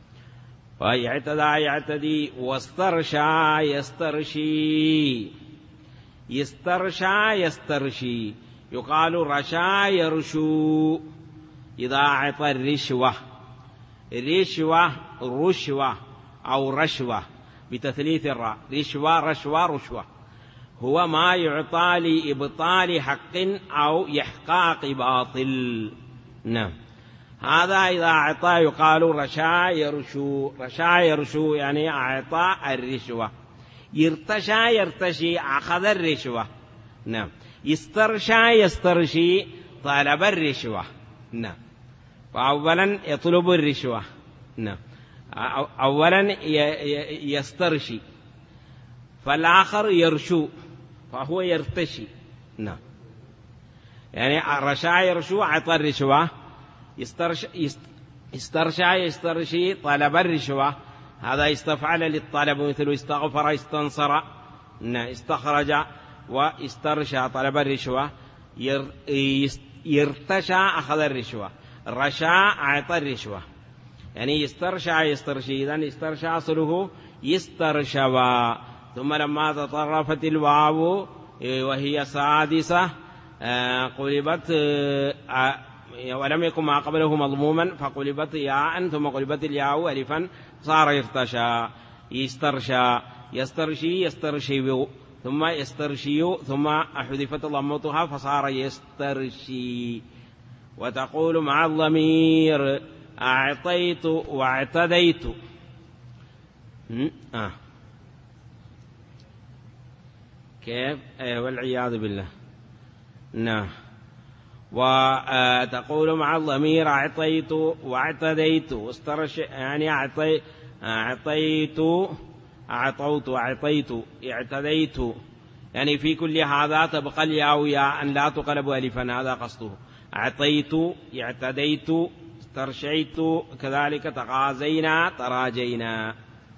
فيعتدى يعتدي واسترشى يسترشي يسترشى يسترشي، يقال رشى يرشو إذا أعطى الرشوة، رشوة رشوة أو رشوة بتثليث الراء، رشوة رشوة رشوة هو ما يعطى لإبطال حق أو إحقاق باطل. نعم. هذا إذا أعطى يقال رشا يرشو، رشا يرشو يعني أعطى الرشوة. يرتشى يرتشي أخذ الرشوة. نعم. يسترشى يسترشي طلب الرشوة. نعم. فأولا يطلب الرشوة. نعم. أولا يسترشي، فالآخر يرشو فهو يرتشي. نعم. يعني رشا يرشو أعطى الرشوة، استرشى يسترشي طلب الرشوة، هذا استفعل للطلب مثل استغفر استنصر. استخرج واسترشى طلب الرشوة. يرتشى أخذ الرشوة، رشا أعطى الرشوة، يعني يسترشى يسترشي. إذن يسترشى أصله يسترشوا، ثم لما تطرفت الواو وهي سادسة قلبت ولم يكن ما قبله مضموما فقلبت ياء ثم قلبت الياء ألفا صار يرتشى يسترشى يسترشي يسترشي ثم يسترشي ثم أحذفت ضمتها فصار يسترشي. وتقول مع الضمير أعطيت واعتديت. كيف؟ والعياذ بالله. نعم. وتقول مع الضمير أعطيت واعتديت واسترش، يعني أعطيت أعطوت أعطيت اعتديت، يعني في كل هذا تبقى الياء ياء أن لا تقلب ألفا، هذا قصده. أعطيت اعتديت استرشيت، كذلك تغازينا تراجينا.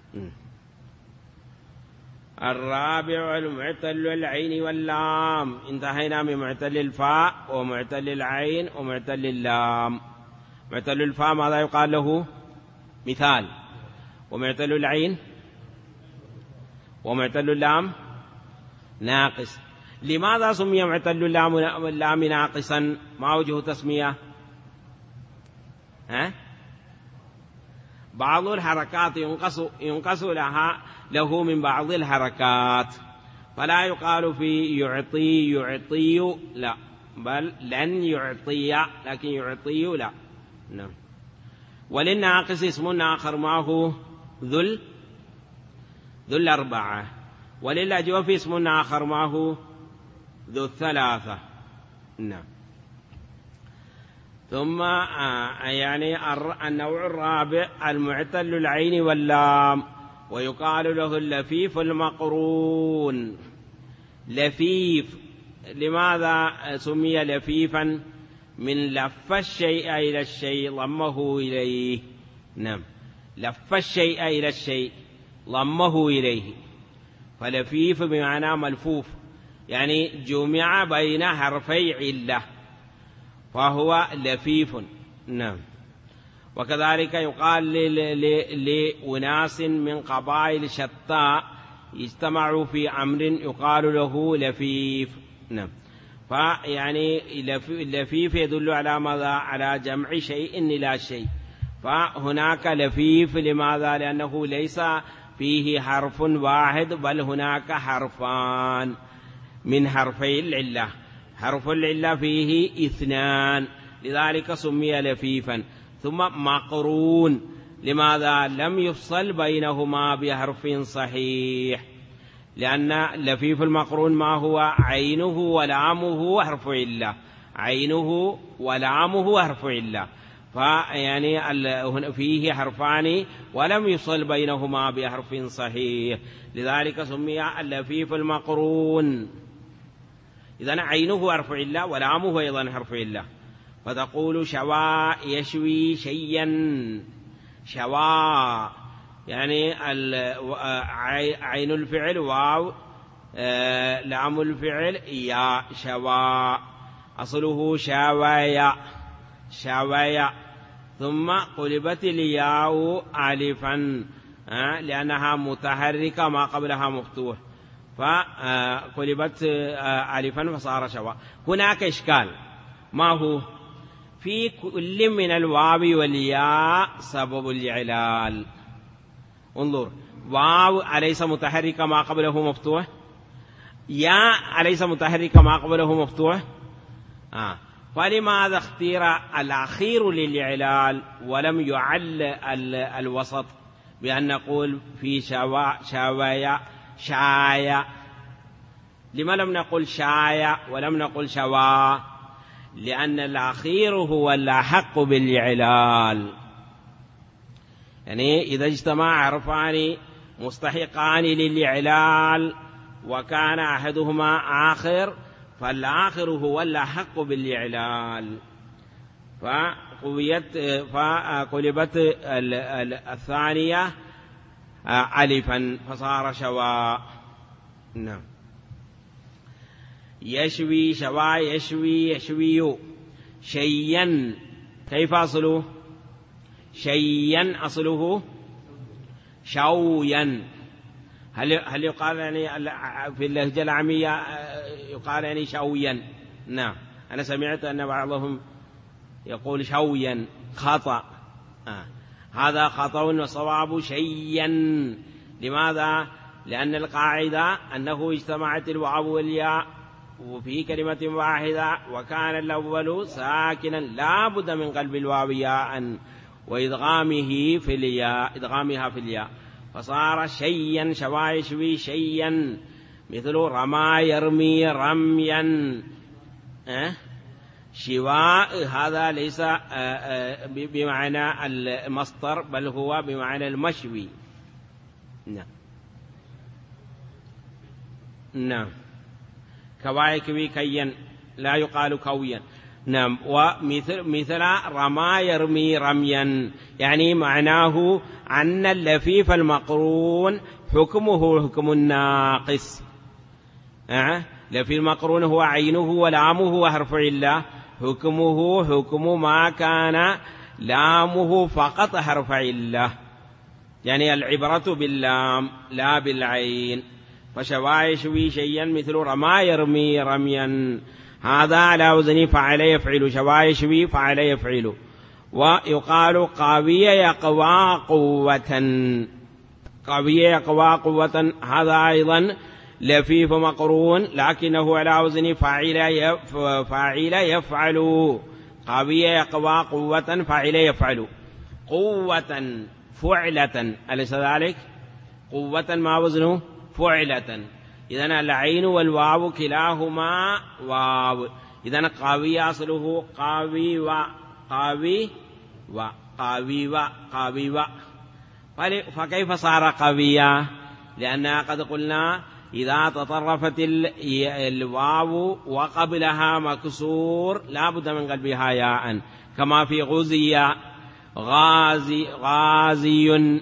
الرابع المعتل العين واللام. انتهينا من معتل الفاء ومعتل العين ومعتل اللام. معتل الفاء ماذا يقال له؟ مثال. ومعتل العين ومعتل اللام ناقص. لماذا سمي معتل اللام ناقصا؟ ما وجه تسمية؟ بعض الحركات ينقص له من بعض الحركات، فلا يقال في يعطي لا، بل لن يعطي لكن يعطي لا. نعم. وللناقص اسم آخر معه ذو الأربعة، وللأجوف اسم آخر معه ذو الثلاثة. نعم. ثم يعني النوع الرابع المعتل العين واللام، ويقال له اللفيف المقرون. لفيف لماذا سمي لفيفا؟ من لف الشيء إلى الشيء ضمه إليه. نعم، لف الشيء إلى الشيء ضمه إليه، فلفيف بمعنى ملفوف، يعني جمع بين حرفي علة فهو لفيف. نعم. وكذلك يقال لأناس من قبائل شتى اجتمعوا في أمر يقال له لفيف. نعم. فيعني اللفيف يدل على ماذا؟ على جمع شيء إلى شيء. فهناك لفيف لماذا؟ لأنه ليس فيه حرف واحد، بل هناك حرفان من حرفي العلة، حرف العلة فيه 2، لذلك سمي لفيفا. ثم مقرون لماذا؟ لم يفصل بينهما بحرف صحيح، لأن لفيف المقرون ما هو؟ عينه ولامه حرف علة، عينه ولامه حرف علة، فيعني فيه حرفان ولم يفصل بينهما بحرف صحيح، لذلك سمي اللفيف المقرون. إذن عينه حرف علة ولامه أيضا حرف علة، فتقول شوى يشوي شيئا، شوى يعني عين الفعل واو، لام الفعل يا، شوى أصله شاوية، شاوية، ثم قلبت الياء ألفا لأنها متحركة ما قبلها مفتوح، فقلبت ألفا فصار شوى. هناك إشكال، ما هو؟ في كل من الواو والياء سبب الإعلال. انظر، واو أليس متحرك ما قبله مفتوح؟ ياء أليس متحرك ما قبله مفتوح؟ فلماذا اختير الأخير للإعلال ولم يعل الوسط بأن نقول في شاوية شاية؟ لما لم نقل شاية ولم نقل شوا؟ لأن الأخير هو الأحق بالإعلال. يعني إذا اجتمع حرفان مستحقان للإعلال وكان أحدهما آخر، فالآخر هو الأحق بالإعلال، فقلبت الثانية ألفا فصار شواء. نعم. يشوي شوا يشوي يشوي شيئا، كيف أصله؟ شيئا أصله شويا. هل يقال يعني في اللهجة العامية يقال يعني شويا؟ نعم، أنا سمعت أن بعضهم يقول شويا، خطأ. هذا خطأ وصواب شيئا. لماذا؟ لأن القاعدة أنه اجتمعت الواو والياء وفي كلمة واحدة وكان الأول ساكنا لا بد من قلب الواو ياء وإدغامها في الياء، فصار شيئا، شوا يشوي شيئا، مثل رمى يرمي رميا. شواء هذا ليس بمعنى المصدر بل هو بمعنى المشوي. نعم. كوايكوي كيا لا يقال كويا. نعم. ومثل رمى يرمي رميا، يعني معناه أن اللفيف المقرون حكمه حكم الناقص. لفيف المقرون هو عينه ولامه وحرف علة، حكمه حكم ما كان لامه فقط حرف علة، يعني العبرة باللام لا بالعين. فشوا يشوي شيئا مثل رمى يرمي رميا، هذا على وزن فعل يفعل، شوا يشوي فعل يفعل. ويقال قوي يقوى قوة، قوي يقوى قوة، هذا أيضا لفيف مقرون لكنه على وزن فاعل يفعل، قوي يقوى قوة فاعل يفعل، قوة فعلة، أليس ذلك؟ قوة ما وزنه؟ فعلة. إذن العين والواو كلاهما واو، إذن قوي أصله قوي قاوي وقاوي وقاوي. فكيف صار قويا؟ لأننا قد قلنا إذا تطرفت الواو وقبلها مكسور لا بد من قلبها ياء، كما في غزي غازي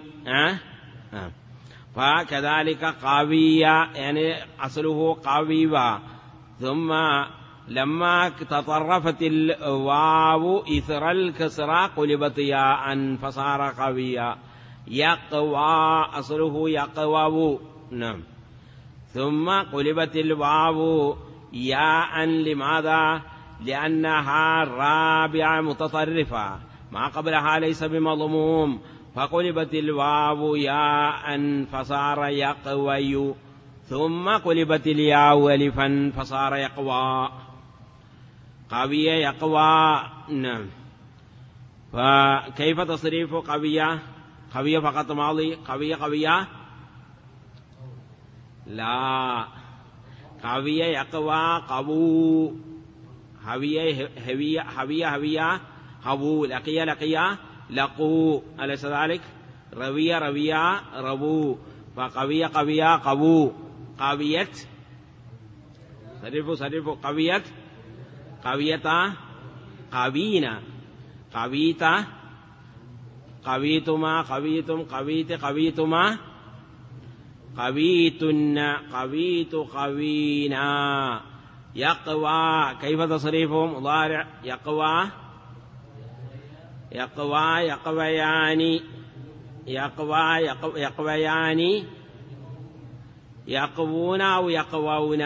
فكذلك قوية يعني أصله قوية، ثم لما تطرفت الواو إثر الكسرة قلبت ياء فصار قوية. يقوى أصله يقوى نعم، ثم قلبت الواو ياء. لماذا؟ لأنها رابعة متطرفة ما قبلها ليس بمضموم، فقلبت الواو ياء فصار يقوي، ثم قلبت الياء ألفا فصار يقوى. قوية يقوى نعم. فكيف تصريف قوية؟ قوية فقط ماضي؟ قوية لا، قوية يقوى قبو، هوية هبو، لقية لقو، أليس ذلك؟ روية ربو، فقوية قبو. قوية صرف قوية قوينا قويتا قويتما قويتم قويتما قويتن قوينا. يقوى كيف تصريفه؟ مضارع يقوى يقويان يقوون أو يقوون.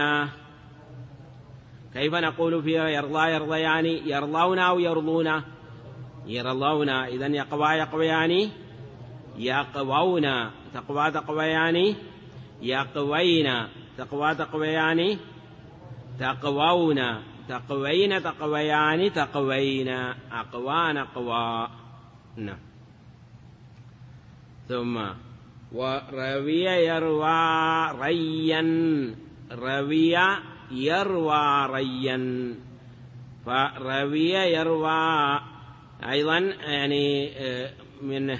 كيف نقول فيها؟ يرضى يرضيان، يرضون أو يرضون؟ يرضون. إذن يقويان يقوون، تقويان يقوين، تقويان تقوون، تقويان تقوين، أقوان أقوى. نعم. ثم وروي يروى ريا، روي يروى ريا، فروي يروى أيضا يعني من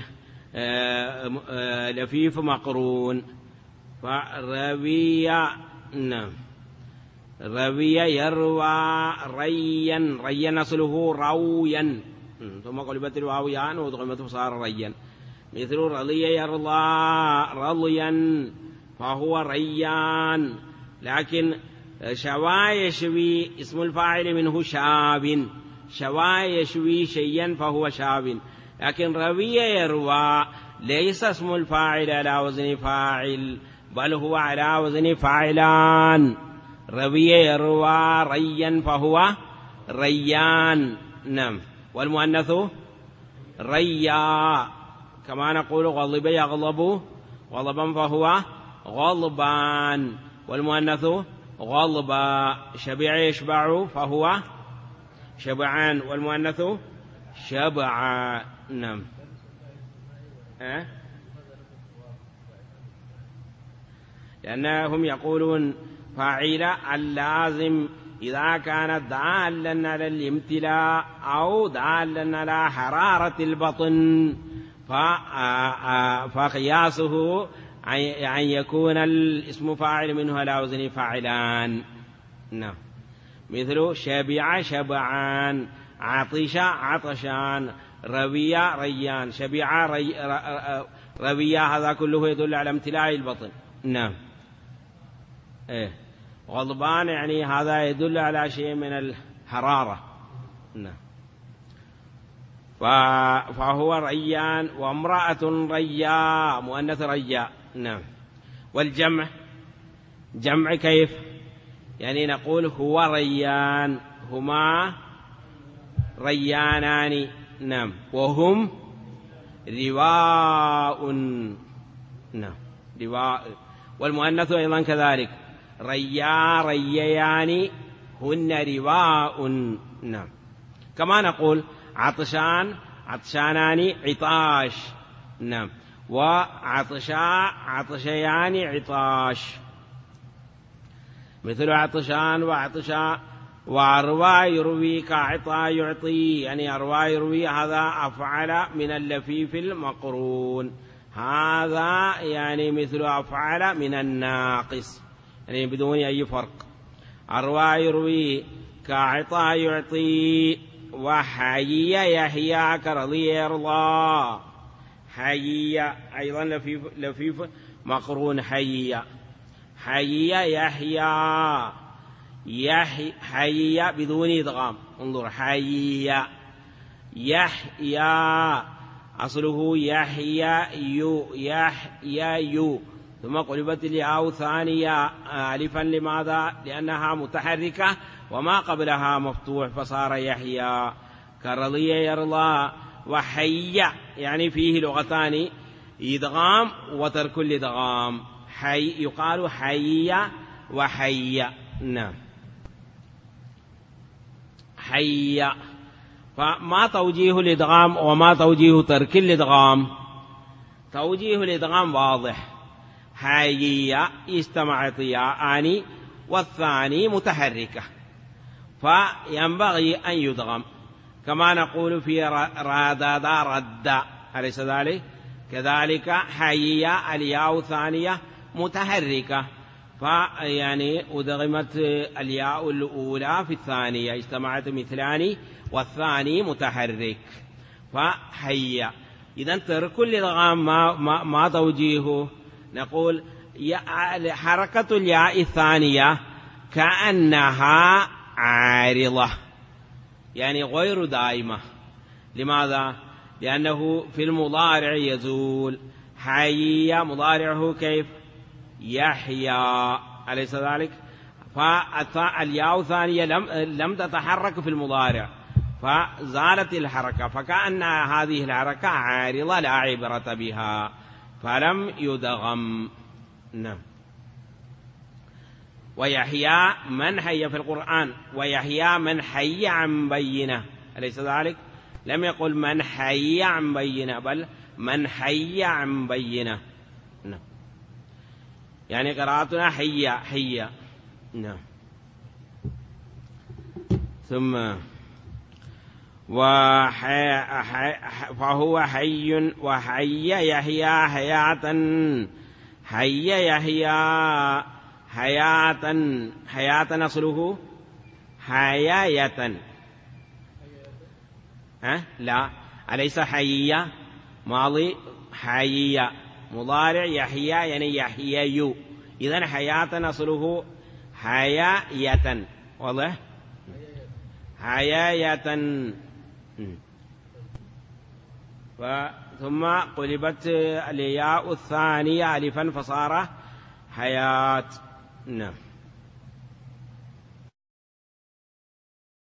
لفيف مقرون. فروي نعم، روي يروى ريا أصله رويا، ثم قلبت الواو ياء وضغمت فصار ريا. مثل رضي يرضى رضيا فهو ريان. لكن شوى يشوي اسم الفاعل منه شاب، شوى يشوي شيئا فهو شاب. لكن روي يروى ليس اسم الفاعل على وزن فاعل، بل هو على وزن فاعلان. روي يروى ريا فهو ريان نعم. والمؤنث ريا، كما نقول غضب يغضب غضبا فهو غضبان، والمؤنث غضبا. شبع يشبع فهو شبعان، والمؤنث شبعا نعم. لأنهم يقولون فاعل اللازم إذا كان دالا على الامتلاء أو دالا على حرارة البطن، فقياسه أن يكون الاسم فاعل منه على وزن فاعلان نعم. مثل شبع شبعان، عطش عطشان، روي ريان، شبع روي، هذا كله يدل على امتلاء البطن نعم. غضبان يعني هذا يدل على شيء من الحرارة نعم. فهو ريان. وامرأة ريا، مؤنث ريا نعم. والجمع جمع كيف؟ يعني نقول هو ريان، هما ريانان نعم، وهم رواء نعم، رواء. والمؤنث أيضا كذلك، ريا ريان هن رواء نعم. كما نقول عطشان عطشانان عطاش نعم، وعطشا عطشيان عطاش. مثل عطشان وعطشا وأروى يروي كأعطى يعطي، يعني أروى يروي هذا أفعل من اللفيف المقرون، هذا يعني مثل أفعل من الناقص، يعني بدون أي فرق. أروى يروي كأعطى يعطي. وحيي يحيى كرضي يرضى، حيي أيضا لفيف مقرون، حيي حيي يحيى، حيي بدون إدغام، انظر حيي يحيى أصله يحيى يو ثم قلبت الياء ثانية ألفا، لماذا؟ لأنها متحركة وما قبلها مفتوح فصار يحيى كرضي يرضى. وحي يعني فيه لغتان، إدغام وترك الإدغام، حي يقال حي وحي. نعم حي. فما توجيه الإدغام وما توجيه ترك الإدغام؟ توجيه الإدغام واضح، حي استمعت ياءان والثاني متحركة فينبغي أن يدغم، كما نقول في ردد رد، أليس ذلك؟ كذلك حي الياء ثانية متحركة، فيعني أدغمت الياء الأولى في الثانية، اجتمعت مثلان والثاني متحرك فحي. إذن ترك الإدغام ما توجيهه؟ نقول حركة الياء الثانية كأنها عارضة، يعني غير دائمة. لماذا؟ لأنه في المضارع يزول، حي مضارعه كيف؟ يحيى، أليس ذلك؟ فالياء الثانية لم تتحرك في المضارع فزالت الحركة، فكأن هذه الحركة عارضة لا عبرة بها فلم يدغم. نعم. ويحيى من حي في القرآن، ويحيى من حي عن بينة، أليس ذلك؟ لم يقل من حي عن بينة بل من حي عن بينة. نعم. يعني قراءتنا حي. نعم. ثم فهو حي وحي يحيى حياة، حي يحيى حياة أصله حياية. لا، أليس حيية ماضي حيية مضارع يحيى يعني يحيي، إذن حياة أصله حياية، واضح؟ حياية. ثم قلبت الياء الثانية ألفا فصار حياة. نعم.